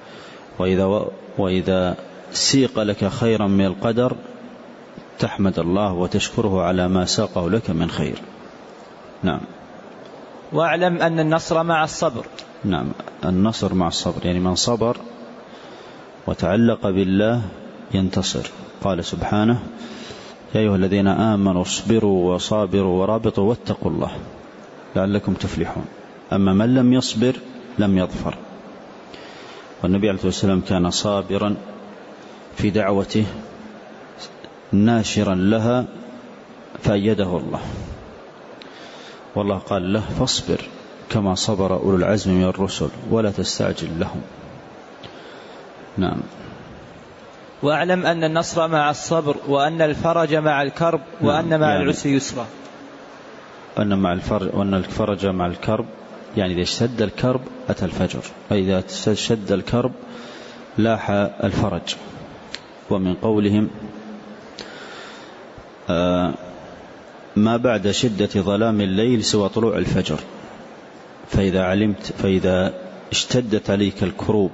[SPEAKER 2] وإذا سيق لك خيرا من القدر تحمد الله وتشكره على ما ساقه لك من خير. نعم.
[SPEAKER 1] واعلم أن النصر مع الصبر.
[SPEAKER 2] نعم، النصر مع الصبر، يعني من صبر وتعلق بالله ينتصر. قال سبحانه: يا أيها الذين آمنوا اصبروا وصابروا ورابطوا واتقوا الله لعلكم تفلحون. أما من لم يصبر لم يظفر. والنبي عليه الصلاة والسلام كان صابرا في دعوته ناشرا لها فأيده الله، والله قال له: فاصبر كما صبر أولو العزم من الرسل ولا تستعجل لهم. نعم.
[SPEAKER 1] واعلم أن النصر مع الصبر، وأن الفرج مع الكرب، وأن مع العسر يسرا.
[SPEAKER 2] وأن الفرج مع الكرب، يعني إذا اشتد الكرب أتى الفجر، وإذا اشتد الكرب لاح الفرج. ومن قولهم: ما بعد شدة ظلام الليل سوى طلوع الفجر. فإذا اشتدت عليك الكروب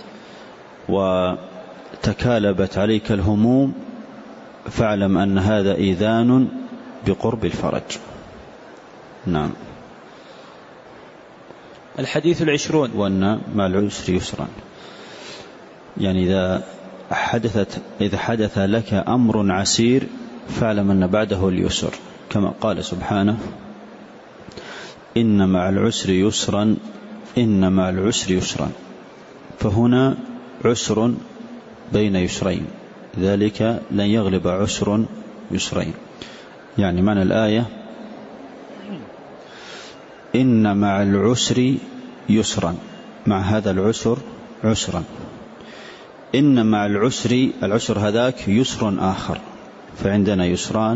[SPEAKER 2] وتكالبت عليك الهموم فاعلم أن هذا إذان بقرب الفرج. نعم.
[SPEAKER 1] الحديث 20:
[SPEAKER 2] وأن مع العسر يسرا، يعني إذا حدث لك أمر عسير فاعلم أن بعده اليسر، كما قال سبحانه: إن مع العسر يسرا إن مع العسر يسرا. فهنا عسر بين يسرين، ذلك لن يغلب عسر يسرين. يعني معنى الآية: إن مع العسر يسرا، مع هذا العسر عسرا. إن مع العسر هذاك يسر آخر، فعندنا يسران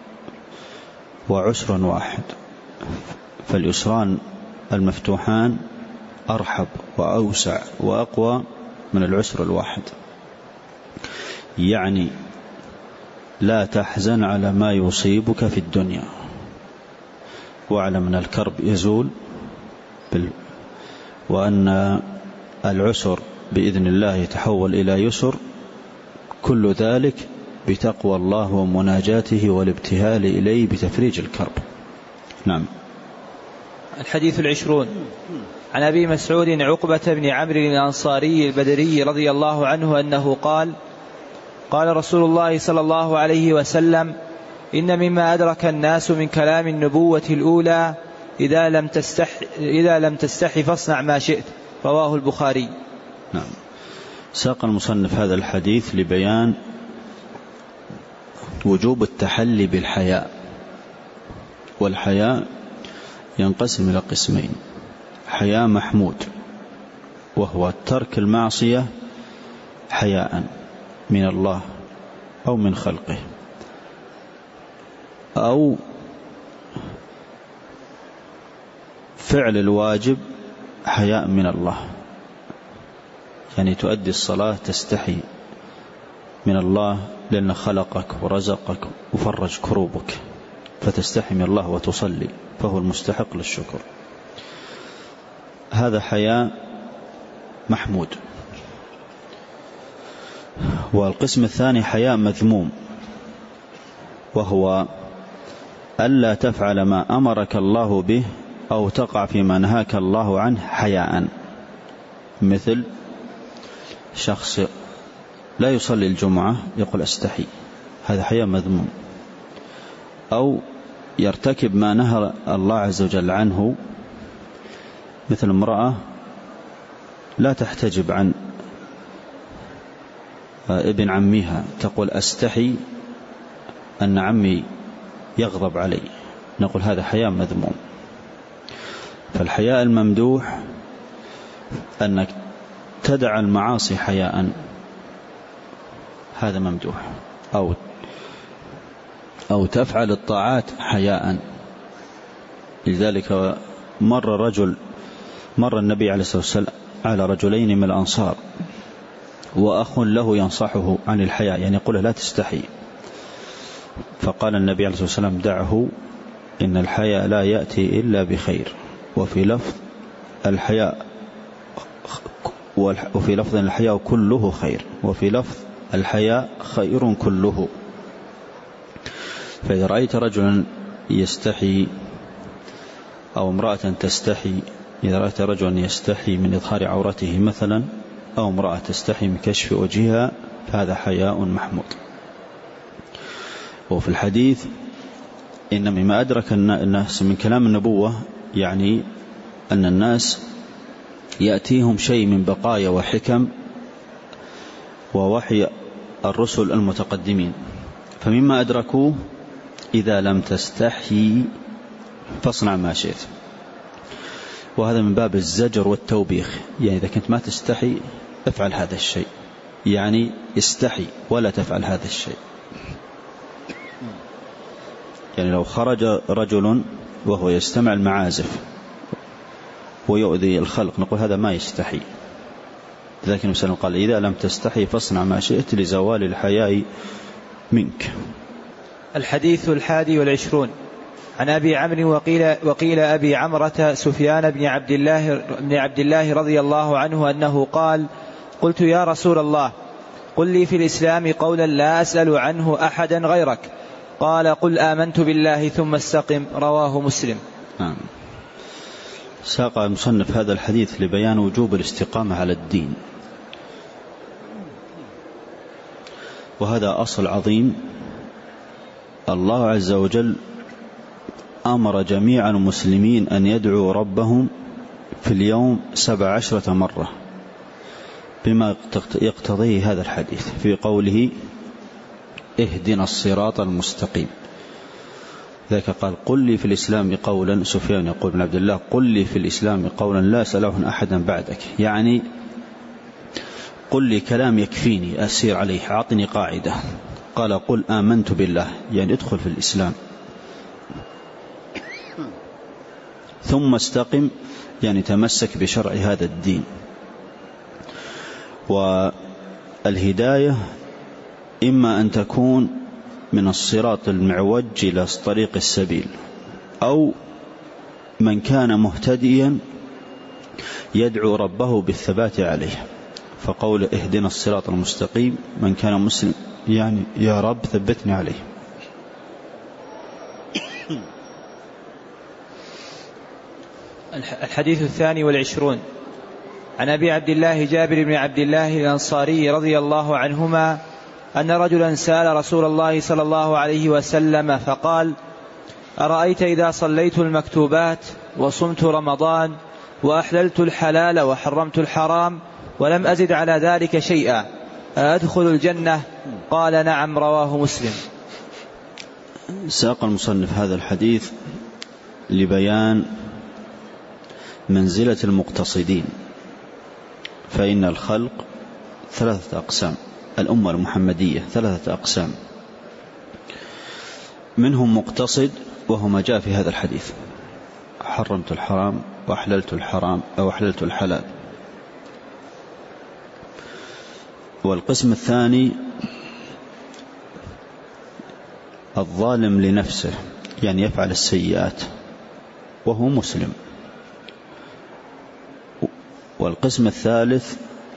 [SPEAKER 2] وعسر واحد، فاليسران المفتوحان أرحب وأوسع وأقوى من العسر الواحد. يعني لا تحزن على ما يصيبك في الدنيا، واعلم أن الكرب يزول وأن العسر بإذن الله يتحول إلى يسر، كل ذلك بتقوى الله ومناجاته والابتهال إليه بتفريج الكرب. نعم.
[SPEAKER 1] الحديث 20: عن أبي مسعود عقبة بن عمرو الأنصاري البدري رضي الله عنه أنه قال: قال رسول الله صلى الله عليه وسلم: إن مما أدرك الناس من كلام النبوة الأولى إذا لم تستحي فاصنع ما شئت. رواه البخاري.
[SPEAKER 2] نعم. ساق المصنف هذا الحديث لبيان وجوب التحلي بالحياء، والحياء ينقسم إلى قسمين: حياء محمود وهو ترك المعصية حياء من الله أو من خلقه، أو فعل الواجب حياء من الله، يعني تؤدي الصلاة تستحي من الله لأنه خلقك ورزقك وفرج كروبك، فتستحي من الله وتصلي، فهو المستحق للشكر. هذا حياء محمود. والقسم الثاني حياء مذموم، وهو ألا تفعل ما أمرك الله به أو تقع فيما نهاك الله عنه حياء. مثل شخص لا يصلي الجمعة يقول أستحي، هذا حياء مذموم. أو يرتكب ما نهى الله عز وجل عنه، مثل امرأة لا تحتجب عن ابن عمها تقول أستحي أن عمي يغضب علي، نقول هذا حياء مذموم. فالحياء الممدوح أنك تدع المعاصي حياء، هذا ممدوح. أو تفعل الطاعات حياء. لذلك مر النبي عليه الصلاة والسلام على رجلين من الأنصار وأخ له ينصحه عن الحياء، يعني يقول لا تستحي، فقال النبي عليه الصلاة والسلام دعه، إن الحياء لا يأتي إلا بخير. وفي لفظ الحياء كله خير، وفي لفظ الحياء خير كله. فإذا رأيت رجلا يستحي أو امرأة تستحي، إذا رأيت رجلا يستحي من إظهار عورته مثلا، أو امرأة تستحي من كشف وجهها، فهذا حياء محمود. وفي الحديث إن مما أدرك الناس من كلام النبوة، يعني أن الناس يأتيهم شيء من بقايا وحكم ووحي الرسل المتقدمين، فمما أدركوه إذا لم تستحي فاصنع ما شئت. وهذا من باب الزجر والتوبيخ، يعني إذا كنت ما تستحي افعل هذا الشيء، يعني استحي ولا تفعل هذا الشيء. يعني لو خرج رجل وهو يستمع المعازف ويؤذي الخلق، نقول هذا ما يستحي. لكن النبي قال إذا لم تستحي فاصنع ما شئت لزوال الحياء منك.
[SPEAKER 1] الحديث 21 عن أبي عمرو وقيل أبي عمرة سفيان بن عبد الله رضي الله عنه أنه قال: قلت يا رسول الله قل لي في الإسلام قولا لا أسأل عنه أحدا غيرك، قال: قل آمنت بالله ثم استقم. رواه مسلم.
[SPEAKER 2] ساق المصنف هذا الحديث لبيان وجوب الاستقامة على الدين، وهذا أصل عظيم. الله عز وجل أمر جميع المسلمين أن يدعوا ربهم في اليوم 17 مرة، بما يقتضيه هذا الحديث في قوله اهدنا الصراط المستقيم. ذلك قال: قل لي في الإسلام قولا، سفيان يقول بن عبد الله: قل لي في الإسلام قولا لا أسأله أحدا بعدك، يعني قل لي كلام يكفيني أسير عليه، أعطني قاعدة. قال: قل آمنت بالله، يعني ادخل في الإسلام. ثم استقم، يعني تمسك بشرع هذا الدين. والهداية إما أن تكون من الصراط المعوج إلى طريق السبيل، أو من كان مهتديا يدعو ربه بالثبات عليه، فقول اهدنا الصراط المستقيم من كان مسلم يعني يا رب ثبتني عليه.
[SPEAKER 1] الحديث 22 عن أبي عبد الله جابر بن عبد الله الأنصاري رضي الله عنهما أن رجلا سأل رسول الله صلى الله عليه وسلم فقال: أرأيت إذا صليت المكتوبات وصمت رمضان وأحللت الحلال وحرمت الحرام ولم أزد على ذلك شيئا أدخل الجنة؟ قال: نعم. رواه مسلم.
[SPEAKER 2] ساق المصنف هذا الحديث لبيان منزلة المقتصدين، فإن الخلق 3 أقسام، الأمة المحمدية 3 أقسام، منهم مقتصد وهو ما جاء في هذا الحديث: حرمت الحرام وأحللت الحرام أو أحللت الحلال. والقسم الثاني الظالم لنفسه، يعني يفعل السيئات وهو مسلم. والقسم الثالث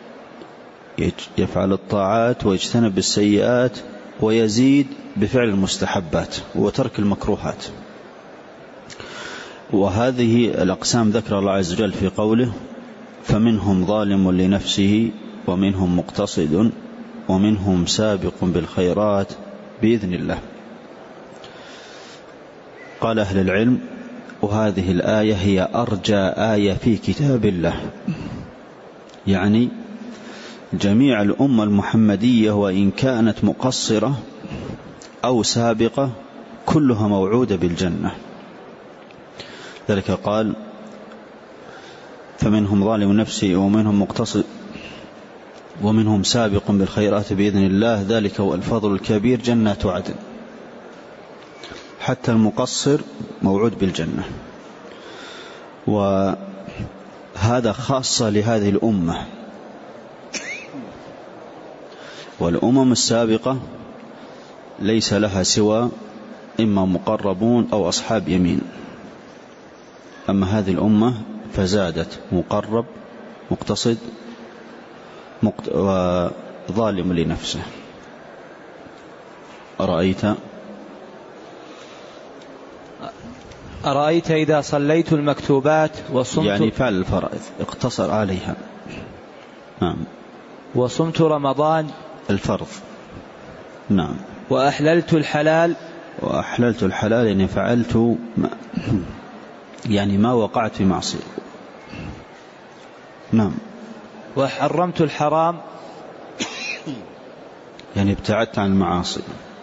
[SPEAKER 2] يفعل الطاعات ويجتنب السيئات ويزيد بفعل المستحبات وترك المكروهات. وهذه الأقسام ذكر الله عز وجل في قوله فمنهم ظالم لنفسه ومنهم مقتصد ومنهم سابق بالخيرات بإذن الله. قال أهل العلم وهذه الآية هي أرجى آية في كتاب الله، يعني جميع الأمة المحمدية وإن كانت مقصرة أو سابقة كلها موعودة بالجنة. ذلك قال فمنهم ظالم نفسه ومنهم مقتصد ومنهم سابق بالخيرات بإذن الله ذلك هو الفضل الكبير جنات عدن. حتى المقصر موعود بالجنة، وهذا خاصة لهذه الأمة. والأمم السابقة ليس لها سوى إما مقربون أو أصحاب يمين، أما هذه الأمة فزادت مقرب مقتصد وظالم لنفسه.
[SPEAKER 1] أرأيت إذا صليت المكتوبات وصمت،
[SPEAKER 2] يعني فعل الفرائض اقتصر عليها. نعم.
[SPEAKER 1] وصمت رمضان
[SPEAKER 2] الفرض. نعم.
[SPEAKER 1] وأحللت الحلال
[SPEAKER 2] يعني فعلت يعني ما وقعت في معصية. نعم.
[SPEAKER 1] وحرمت الحرام
[SPEAKER 2] يعني ابتعدت عن المعاصي.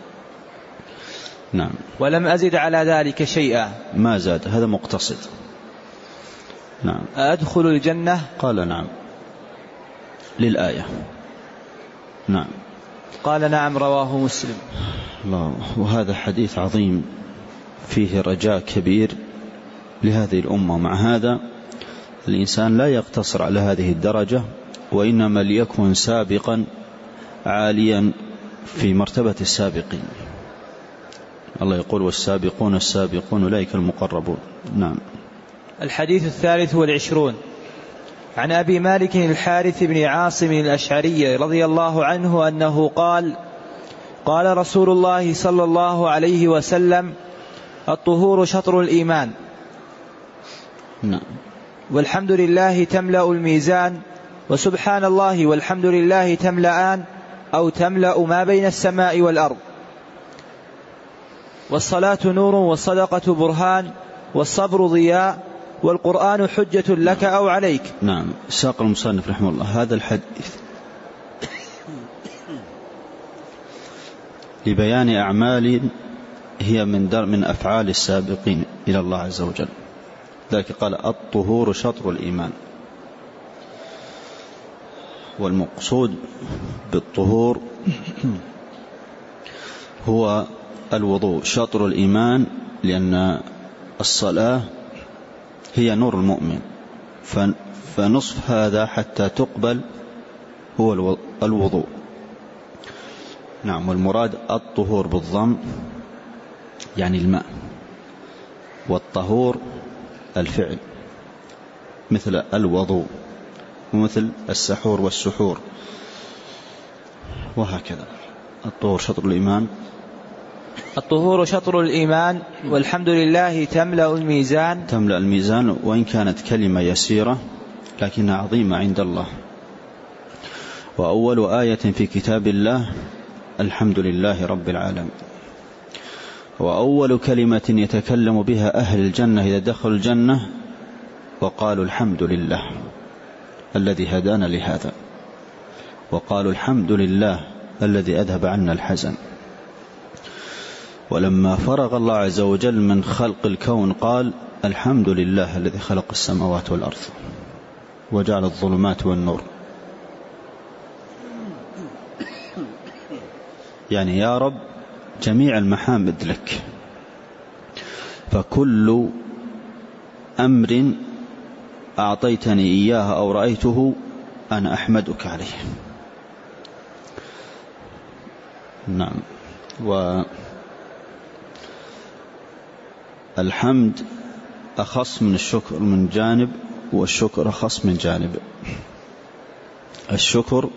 [SPEAKER 2] نعم.
[SPEAKER 1] ولم أزد على ذلك شيئا،
[SPEAKER 2] ما زاد، هذا مقتصد. نعم.
[SPEAKER 1] أدخل الجنة؟
[SPEAKER 2] قال نعم للآية. نعم.
[SPEAKER 1] قال نعم رواه مسلم.
[SPEAKER 2] الله. وهذا حديث عظيم فيه رجاء كبير لهذه الأمة. مع هذا الإنسان لا يقتصر على هذه الدرجة، وإنما ليكون سابقا عاليا في مرتبة السابقين. الله يقول والسابقون السابقون أولئك المقربون. نعم.
[SPEAKER 1] الحديث 23 عن أبي مالك الحارث بن عاصم الأشعري رضي الله عنه أنه قال قال رسول الله صلى الله عليه وسلم الطهور شطر الإيمان.
[SPEAKER 2] نعم.
[SPEAKER 1] والحمد لله تملأ الميزان، وسبحان الله والحمد لله تملأان أو تملأ ما بين السماء والأرض. والصلاة نور والصدقة برهان والصبر ضياء والقرآن حجة لك أو عليك.
[SPEAKER 2] نعم. ساق المصنف رحمه الله هذا الحديث لبيان أعمال هي من أفعال السابقين إلى الله عز وجل. ذلك قال الطهور شطر الإيمان. والمقصود بالطهور هو الوضوء. شطر الإيمان لأن الصلاة هي نور المؤمن، فنصف هذا حتى تقبل هو الوضوء. نعم. والمراد الطهور بالضم يعني الماء، والطهور الفعل مثل الوضوء ومثل السحور والسحور وهكذا. الطهور شطر الإيمان.
[SPEAKER 1] الطهور شطر الإيمان والحمد لله تملأ الميزان.
[SPEAKER 2] تملأ الميزان، وإن كانت كلمة يسيرة لكنها عظيمة عند الله. وأول آية في كتاب الله الحمد لله رب العالمين. وأول كلمة يتكلم بها أهل الجنة إذا دخلوا الجنة وقالوا الحمد لله الذي هدانا لهذا، وقالوا الحمد لله الذي أذهب عنا الحزن. ولما فرغ الله عز وجل من خلق الكون قال الحمد لله الذي خلق السماوات والأرض وجعل الظلمات والنور. يعني يا رب جميع المحامد لك، فكل أمر أعطيتني إياه أو رأيته أنا أحمدك عليه. نعم. والحمد أخص من الشكر من جانب، والشكر أخص من جانب. الشكر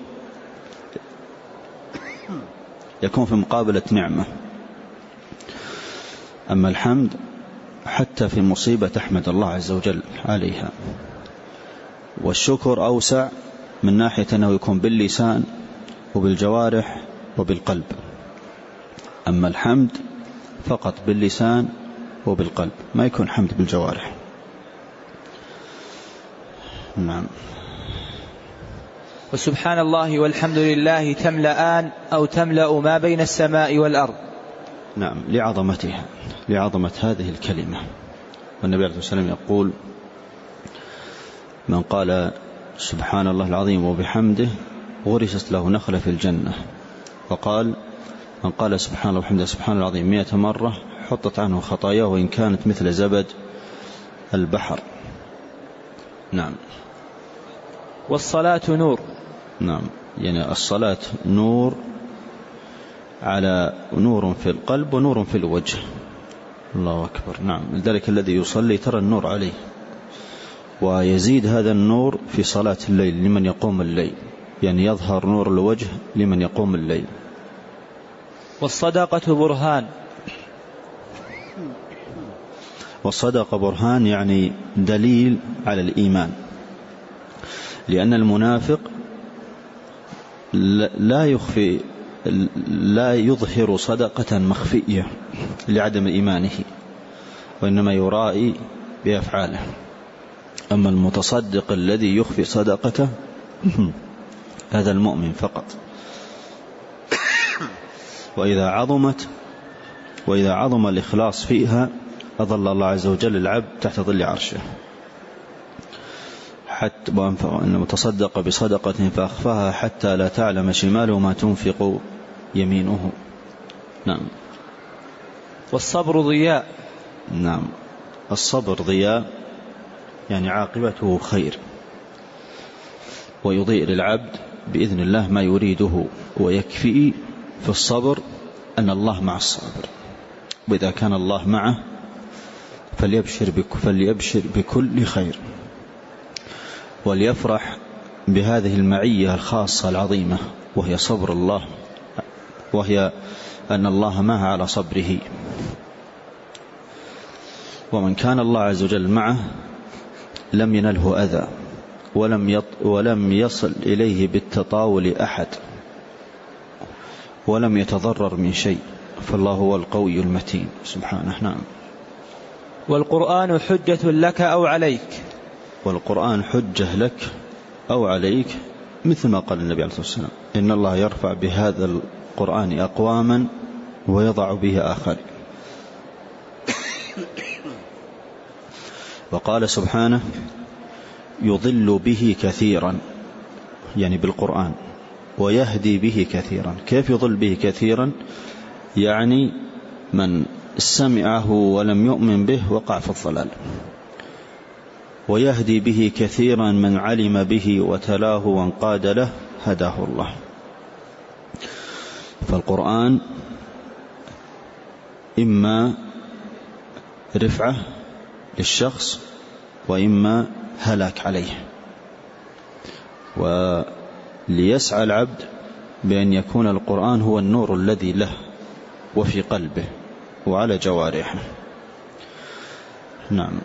[SPEAKER 2] يكون في مقابلة نعمة، أما الحمد حتى في مصيبة تحمد الله عز وجل عليها. والشكر أوسع من ناحية أنه يكون باللسان وبالجوارح وبالقلب، أما الحمد فقط باللسان وبالقلب، ما يكون حمد بالجوارح. نعم.
[SPEAKER 1] وسبحان الله والحمد لله تملأان أو تملأ ما بين السماء والأرض.
[SPEAKER 2] نعم، لعظمتها، لعظمة هذه الكلمة. والنبي عليه الصلاة والسلام يقول: من قال سبحان الله العظيم وبحمده غرست له نخلة في الجنة. وقال: من قال سبحان الله وبحمده سبحان الله العظيم 100 مرة حطت عنه خطاياه وإن كانت مثل زبد البحر. نعم.
[SPEAKER 1] والصلاة نور.
[SPEAKER 2] نعم، يعني الصلاة نور، على نور في القلب ونور في الوجه. الله أكبر. نعم، لذلك الذي يصلي ترى النور عليه، ويزيد هذا النور في صلاة الليل لمن يقوم الليل، يعني يظهر نور الوجه لمن يقوم الليل.
[SPEAKER 1] والصدقة برهان.
[SPEAKER 2] والصدقة برهان يعني دليل على الإيمان، لأن المنافق لا يظهر صدقة مخفية لعدم إيمانه، وإنما يرائي بأفعاله. أما المتصدق الذي يخفي صدقته هذا المؤمن فقط. وإذا عظم الإخلاص فيها أظل الله عز وجل العبد تحت ظل عرشه. حتى أنه تصدق بصدقة فأخفاها حتى لا تعلم شماله ما تنفق يمينه. نعم.
[SPEAKER 1] والصبر ضياء.
[SPEAKER 2] نعم، الصبر ضياء، يعني عاقبته خير، ويضيء للعبد بإذن الله ما يريده. ويكفي في الصبر أن الله مع الصابر، وإذا كان الله معه فليبشر بكل خير، وليفرح بهذه المعية الخاصة العظيمة، وهي صبر الله، وهي أن الله معه على صبره. ومن كان الله عز وجل معه لم ينله أذى، ولم يصل إليه بالتطاول أحد، ولم يتضرر من شيء، فالله هو القوي المتين سبحانه. نعم.
[SPEAKER 1] والقرآن حجة لك أو عليك.
[SPEAKER 2] والقرآن حجة لك أو عليك، مثل ما قال النبي عليه الصلاة والسلام: إن الله يرفع بهذا القرآن أقواما ويضع به آخرين. وقال سبحانه: يضل به كثيرا، يعني بالقرآن، ويهدي به كثيرا. كيف يضل به كثيرا؟ يعني من سمعه ولم يؤمن به وقع في الضلال. ويهدي به كثيرا من علم به وتلاه وانقاد له هداه الله. فالقرآن إما رفعة للشخص وإما هلاك عليه. وليسعى العبد بأن يكون القرآن هو النور الذي له وفي قلبه وعلى جوارحه. نعم.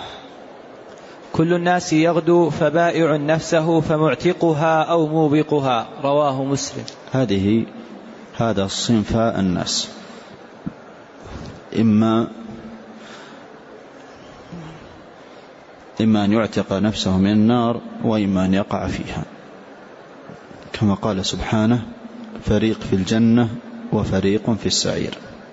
[SPEAKER 1] كل الناس يغدو فبائع نفسه فمعتقها أو موبقها. رواه مسلم.
[SPEAKER 2] هذا الصنف الناس، إما أن يعتق نفسه من النار، وإما أن يقع فيها، كما قال سبحانه: فريق في الجنة وفريق في السعير.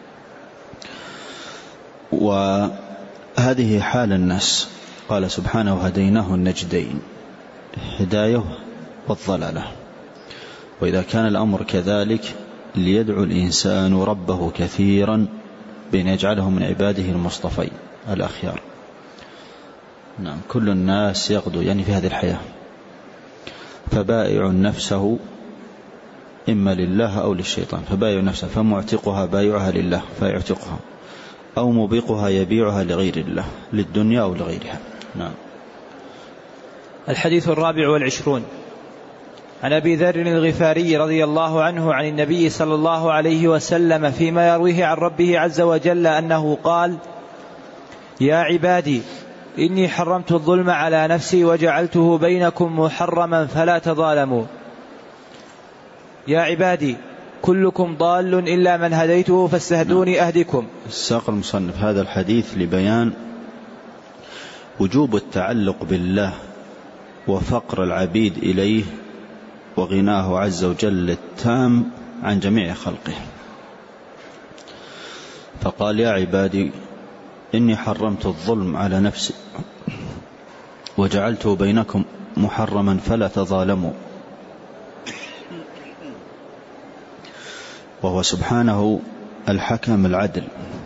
[SPEAKER 2] وهذه حال الناس. قال سبحانه: هديناه النجدين، هداية والضلالة. وإذا كان الأمر كذلك ليدعو الإنسان ربه كثيرا بأن يجعله من عباده المصطفين الأخيار. نعم. كل الناس يغدو، يعني في هذه الحياة، فبائع نفسه إما لله أو للشيطان. فبائع نفسه فمعتقها بايعها لله فيعتقها، أو موبقها يبيعها لغير الله، للدنيا أو لغيرها. نعم.
[SPEAKER 1] الحديث 24 عن أبي ذر الغفاري رضي الله عنه عن النبي صلى الله عليه وسلم فيما يرويه عن ربه عز وجل أنه قال: يا عبادي إني حرمت الظلم على نفسي وجعلته بينكم محرما فلا تظالموا. يا عبادي كلكم ضال إلا من هديته فاستهدوني أهدكم.
[SPEAKER 2] ساق المصنف هذا الحديث لبيان وجوب التعلق بالله وفقر العبيد إليه وغناه عز وجل التام عن جميع خلقه. فقال يا عبادي إني حرمت الظلم على نفسي وجعلته بينكم محرما فلا تظالموا. وهو سبحانه الحكم العدل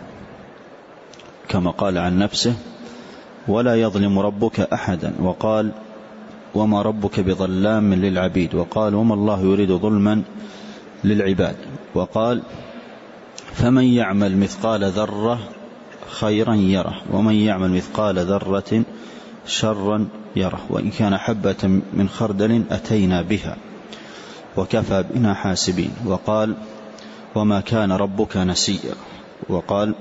[SPEAKER 2] كما قال عن نفسه ولا يظلم ربك أحدا، وقال وما ربك بظلام للعبيد، وقال وما الله يريد ظلما للعباد، وقال فمن يعمل مثقال ذرة خيرا يره ومن يعمل مثقال ذرة شرا يره وإن كان حبة من خردل أتينا بها وكفى بنا حاسبين. وقال وما كان ربك نسيا، وقال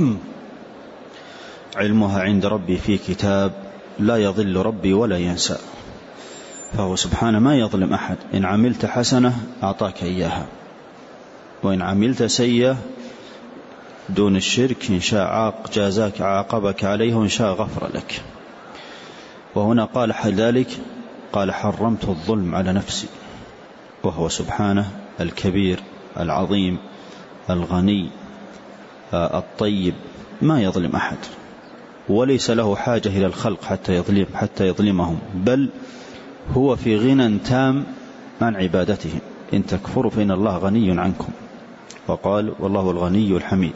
[SPEAKER 2] علمها عند ربي في كتاب لا يضل ربي ولا ينسى. فهو سبحانه ما يظلم أحد، إن عملت حسنة أعطاك إياها، وإن عملت سيئة دون الشرك إن شاء جازاك عاقبك عليه وإن شاء غفر لك. وهنا قال ذلك قال حرمت الظلم على نفسي، وهو سبحانه الكبير العظيم الغني الطيب ما يظلم أحد، وليس له حاجة إلى الخلق حتى يظلمهم، بل هو في غنى تام عن عبادتهم. إن تكفروا فإن الله غني عنكم، وقال والله الغني الحميد.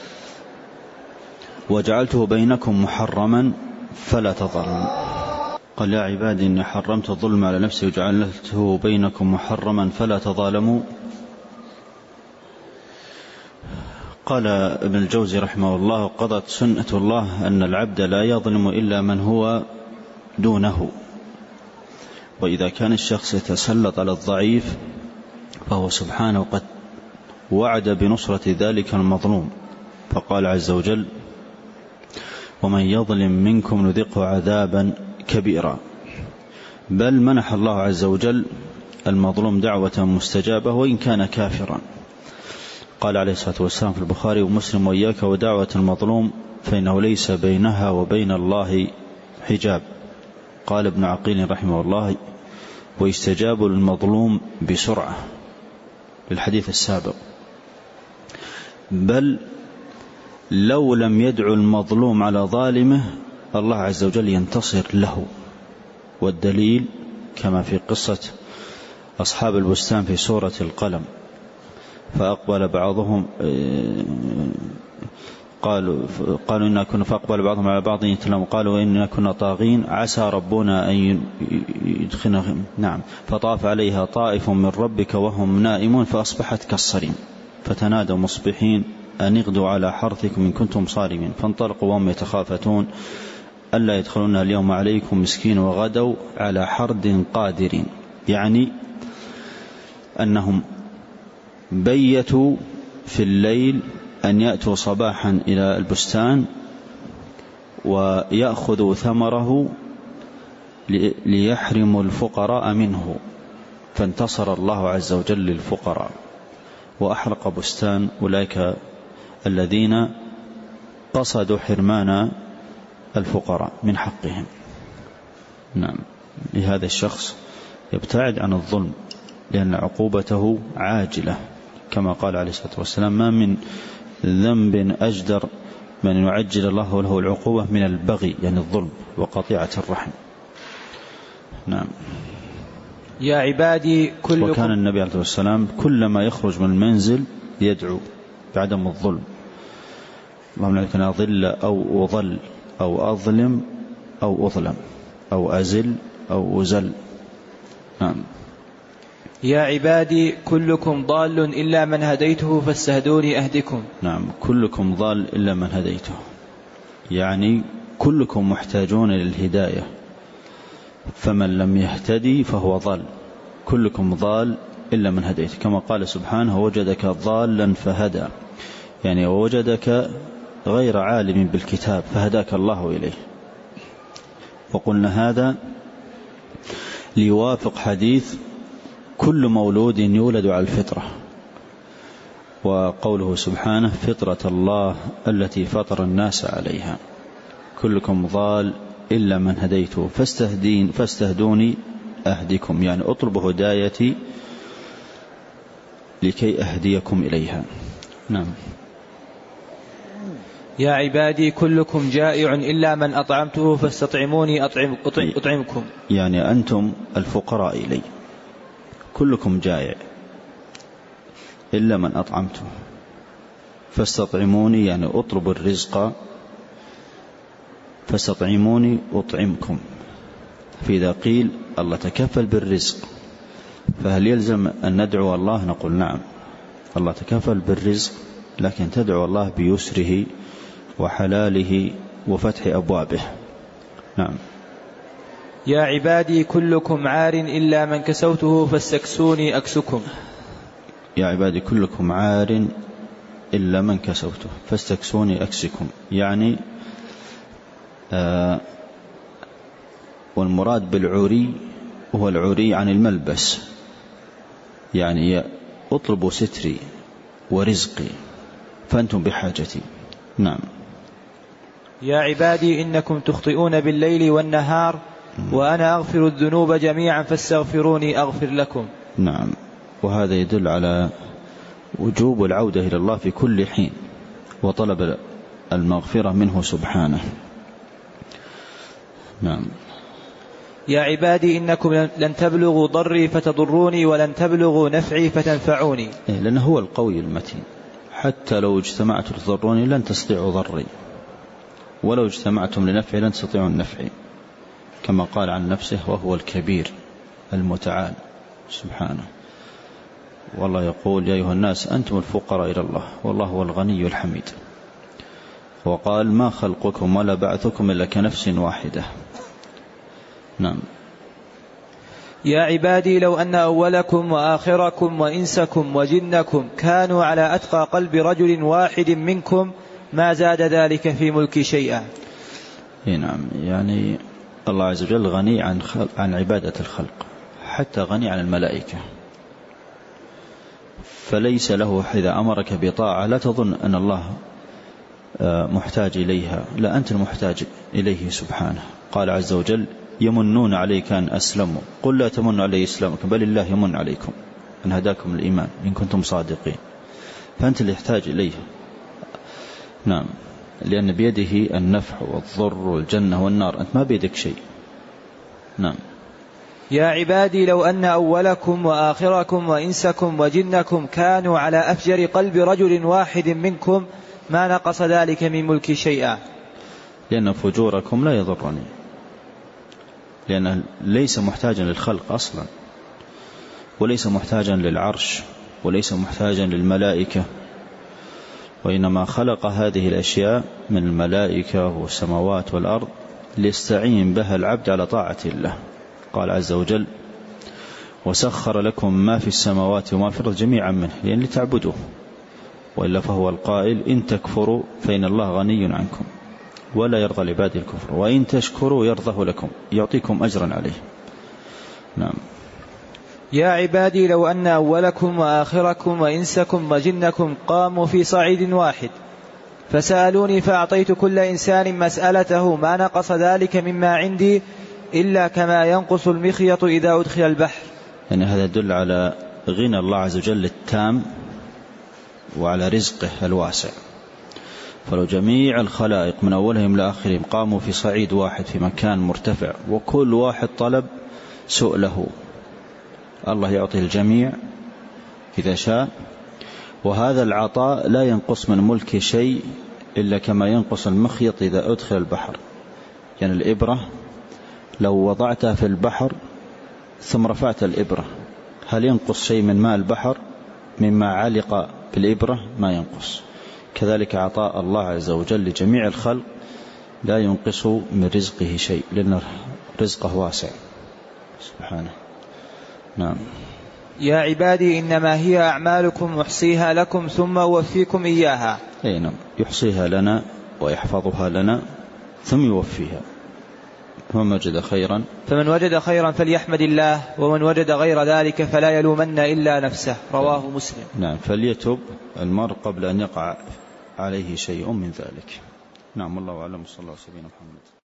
[SPEAKER 2] وجعلته بينكم محرما فلا تظلموا. قال يا عبادي إني حرمت الظلم على نفسي وجعلته بينكم محرما فلا تظالموا. قال ابن الجوزي رحمه الله قضت سنة الله أن العبد لا يظلم إلا من هو دونه، وإذا كان الشخص يتسلط على الضعيف فهو سبحانه قد وعد بنصرة ذلك المظلوم، فقال عز وجل ومن يظلم منكم نذقه عذابا كبيرا. بل منح الله عز وجل المظلوم دعوة مستجابة وإن كان كافرا. قال عليه الصلاة والسلام في البخاري ومسلم وإياك ودعوة المظلوم فإنه ليس بينها وبين الله حجاب. قال ابن عقيل رحمه الله ويستجاب للمظلوم بسرعة للحديث السابق. بل لو لم يدعو المظلوم على ظالمه الله عز وجل ينتصر له، والدليل كما في قصة أصحاب البستان في سورة القلم، فأقبل بعضهم قالوا إنا كنا فأقبل بعضهم على بعض يتلومون قالوا إنا كنا طاغين عسى ربنا أن يدخلنا نعم فطاف عليها طائف من ربك وهم نائمون فأصبحت كالصريم فتنادوا مصبحين أن اغدوا على حرثكم إن كنتم صارمين فانطلقوا وهم يتخافتون ألا يدخلون اليوم عليكم مسكين وغدوا على حرد قادرين، يعني أنهم بيتوا في الليل أن يأتوا صباحا إلى البستان ويأخذوا ثمره ليحرموا الفقراء منه، فانتصر الله عز وجل للفقراء وأحرق بستان أولئك الذين قصدوا حرمان الفقراء من حقهم. نعم، لهذا الشخص يبتعد عن الظلم لأن عقوبته عاجلة، كما قال عليه الصلاة والسلام ما من ذنب أجدر من يعجل الله له العقوبة من البغي، يعني الظلم وقطيعة الرحم. نعم.
[SPEAKER 1] يا عبادي كلكم.
[SPEAKER 2] وكان النبي عليه الصلاة والسلام كلما يخرج من المنزل يدعو بعدم الظلم، اللهم لك أن أضل أو أضل أو أظلم أو أظلم أو أزل أو أزل. نعم.
[SPEAKER 1] يا عبادي كلكم ضال إلا من هديته فاستهدوني أهدكم.
[SPEAKER 2] نعم، كلكم ضال إلا من هديته، يعني كلكم محتاجون للهداية، فمن لم يهتدي فهو ضال. كلكم ضال إلا من هديته، كما قال سبحانه وجدك ضالا فهدى، يعني ووجدك غير عالم بالكتاب فهداك الله إليه. وقلنا هذا ليوافق حديث كل مولود يولد على الفطرة، وقوله سبحانه فطرة الله التي فطر الناس عليها كلكم ضال إلا من هديته فاستهدوني أهدكم، يعني اطلبوا هدايتي لكي أهديكم إليها. نعم.
[SPEAKER 1] يا عبادي كلكم جائع إلا من أطعمته فاستطعموني أطعمكم،
[SPEAKER 2] يعني أنتم الفقراء إلي، كلكم جائع إلا من أطعمته فاستطعموني، يعني اطلبوا الرزق فاستطعموني أطعمكم. فإذا قيل الله تكفل بالرزق فهل يلزم أن ندعو الله؟ نقول نعم، الله تكفل بالرزق، لكن تدعو الله بيسره وحلاله وفتح أبوابه. نعم.
[SPEAKER 1] يا عبادي كلكم عار إلا من كسوته فاستكسوني أكسكم.
[SPEAKER 2] يا عبادي كلكم عار إلا من كسوته فاستكسوني أكسكم، يعني والمراد بالعري هو العري عن الملبس، يعني اطلبوا ستري ورزقي فأنتم بحاجتي. نعم.
[SPEAKER 1] يا عبادي إنكم تخطئون بالليل والنهار وأنا أغفر الذنوب جميعا فاستغفروني أغفر لكم.
[SPEAKER 2] نعم. وهذا يدل على وجوب العودة إلى الله في كل حين وطلب المغفرة منه سبحانه. نعم.
[SPEAKER 1] يا عبادي إنكم لن تبلغوا ضري فتضروني ولن تبلغوا نفعي فتنفعوني.
[SPEAKER 2] لأنه هو القوي المتين، حتى لو اجتمعتم تضروني لن تستطيعوا ضري، ولو اجتمعتم لنفعي لن تستطيعوا نفعي، كما قال عن نفسه وهو الكبير المتعال سبحانه. والله يقول يا أيها الناس أنتم الفقراء إلى الله والله هو الغني الحميد. وقال ما خلقكم ولا بعثكم إلا كنفس واحدة. نعم.
[SPEAKER 1] يا عبادي لو أن أولكم وآخركم وإنسكم وجنكم كانوا على أتقى قلب رجل واحد منكم ما زاد ذلك في ملكي شيئا.
[SPEAKER 2] نعم. يعني الله عز وجل غني عن عبادة الخلق، حتى غني عن الملائكة، فليس له إذا أمرك بطاعة لا تظن أن الله محتاج إليها، لا، أنت المحتاج إليه سبحانه. قال عز وجل يمنون عليك أن أسلموا قل لا تمنوا علي إسلامكم بل الله يمن عليكم أن هداكم الإيمان إن كنتم صادقين، فأنت اللي يحتاج إليه. نعم. لأن بيده النفع والضر والجنة والنار، أنت ما بيدك شيء. نعم.
[SPEAKER 1] يا عبادي لو أن أولكم وآخركم وإنسكم وجنكم كانوا على أفجر قلب رجل واحد منكم ما نقص ذلك من ملكي شيئا.
[SPEAKER 2] لأن فجوركم لا يضرني، لأنه ليس محتاجا للخلق أصلا، وليس محتاجا للعرش، وليس محتاجا للملائكة، وإنما خلق هذه الأشياء من الملائكة والسماوات والأرض ليستعين بها العبد على طاعة الله. قال عز وجل وسخر لكم ما في السماوات وما في الأرض جميعا منه لأن لتعبدوه، وإلا فهو القائل إن تكفروا فإن الله غني عنكم ولا يرضى لعباده الكفر وإن تشكروا يرضه لكم يعطيكم أجرا عليه. نعم.
[SPEAKER 1] يا عبادي لو أن أولكم وآخركم وإنسكم وجنكم قاموا في صعيد واحد فسألوني فأعطيت كل إنسان مسألته ما نقص ذلك مما عندي إلا كما ينقص المخيط إذا أدخل البحر.
[SPEAKER 2] يعني هذا يدل على غنى الله عز وجل التام وعلى رزقه الواسع. فلو جميع الخلائق من أولهم لآخرهم قاموا في صعيد واحد في مكان مرتفع وكل واحد طلب سؤله، الله يعطي الجميع إذا شاء، وهذا العطاء لا ينقص من ملك شيء إلا كما ينقص المخيط إذا أدخل البحر. يعني الإبرة لو وضعتها في البحر ثم رفعت الإبرة هل ينقص شيء من ماء البحر مما علق بالإبرة؟ ما ينقص. كذلك عطاء الله عز وجل لجميع الخلق لا ينقص من رزقه شيء لأن رزقه واسع سبحانه. نعم.
[SPEAKER 1] يا عبادي إنما هي أعمالكم أحصيها لكم ثم أوفيكم إياها.
[SPEAKER 2] أي نعم، يحصيها لنا ويحفظها لنا ثم يوفيها. فمن وجد خيرا
[SPEAKER 1] فليحمد الله، ومن وجد غير ذلك فلا يلومن إلا نفسه. رواه مسلم.
[SPEAKER 2] نعم، فليتوب المرء قبل أن يقع عليه شيء من ذلك. نعم، والله أعلم. صلى الله عليه وسلم. محمد.